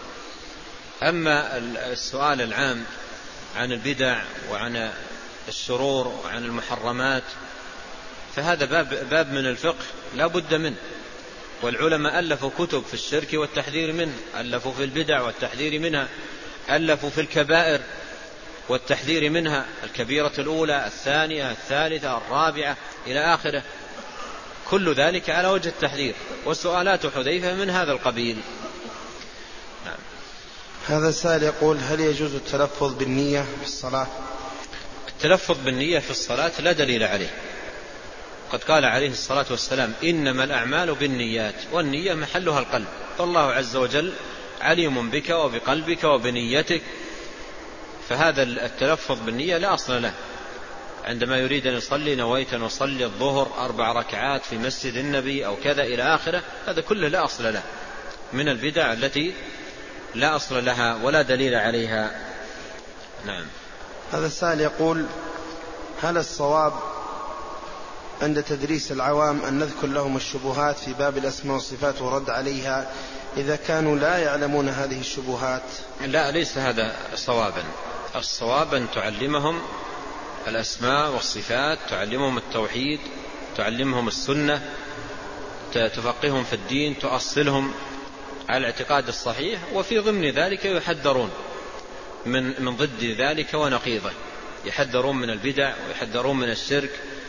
أما السؤال العام عن البدع وعن الشرور وعن المحرمات فهذا باب, باب من الفقه لا بد منه، والعلماء ألفوا كتب في الشرك والتحذير منه، ألفوا في البدع والتحذير منها، ألفوا في الكبائر والتحذير منها، الكبيرة الأولى الثانية الثالثة الرابعة إلى آخره، كل ذلك على وجه التحذير. وسؤالات حذيفة من هذا القبيل. نعم. هذا السائل يقول: هل يجوز التلفظ بالنية في الصلاة؟ التلفظ بالنية في الصلاة لا دليل عليه، قد قال عليه الصلاة والسلام: إنما الأعمال بالنيات، والنية محلها القلب، فالله عز وجل عليم بك وبقلبك وبنيتك، فهذا التلفظ بالنية لا أصل له. عندما يريد أن يصلي نويت أن أصلي الظهر أربع ركعات في مسجد النبي أو كذا إلى آخره، هذا كله لا أصل له، من البدع التي لا أصل لها ولا دليل عليها. نعم. هذا السائل يقول: هل الصواب عند تدريس العوام أن نذكر لهم الشبهات في باب الأسماء والصفات ورد عليها إذا كانوا لا يعلمون هذه الشبهات؟ لا، ليس هذا صوابا. الصواب أن تعلمهم الأسماء والصفات، تعلمهم التوحيد، تعلمهم السنة، تفقههم في الدين، تؤصلهم على الاعتقاد الصحيح، وفي ضمن ذلك يحذرون من من ضد ذلك ونقيضه، يحذرون من البدع ويحذرون من الشرك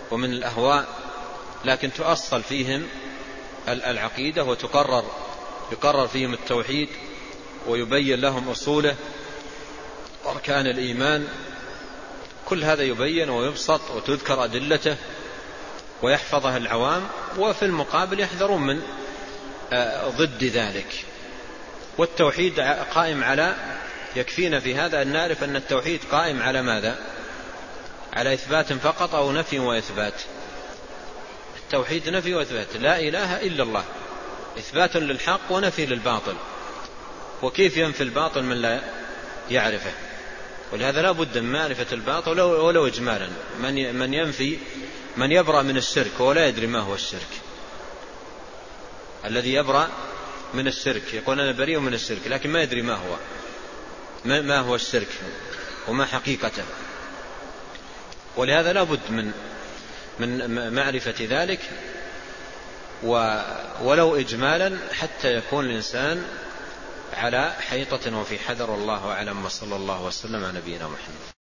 ومن الأهواء، لكن تؤصل فيهم العقيدة وتقرر يقرر فيهم التوحيد ويبين لهم أصوله أركان الإيمان. كل هذا يبين ويبسط وتذكر أدلته ويحفظها العوام، وفي المقابل يحذرون من ضد ذلك. والتوحيد قائم على، يكفينا في هذا أن نعرف أن التوحيد قائم على ماذا؟ على إثبات فقط أو نفي وإثبات؟ التوحيد نفي وإثبات، لا إله إلا الله، إثبات للحق ونفي للباطل. وكيف ينفي الباطل من لا يعرفه؟ ولهذا لا بد من معرفة الباطل ولو إجمالا. من ينفي من يبرأ من الشرك ولا يدري ما هو الشرك، الذي يبرأ من الشرك يقول أنا بريء من الشرك لكن ما يدري ما هو ما هو الشرك وما حقيقته. ولهذا لا بد من من معرفة ذلك ولو إجمالا حتى يكون الإنسان على حيطة وفي حذر. الله أعلم، وصلى الله وسلم على نبينا محمد.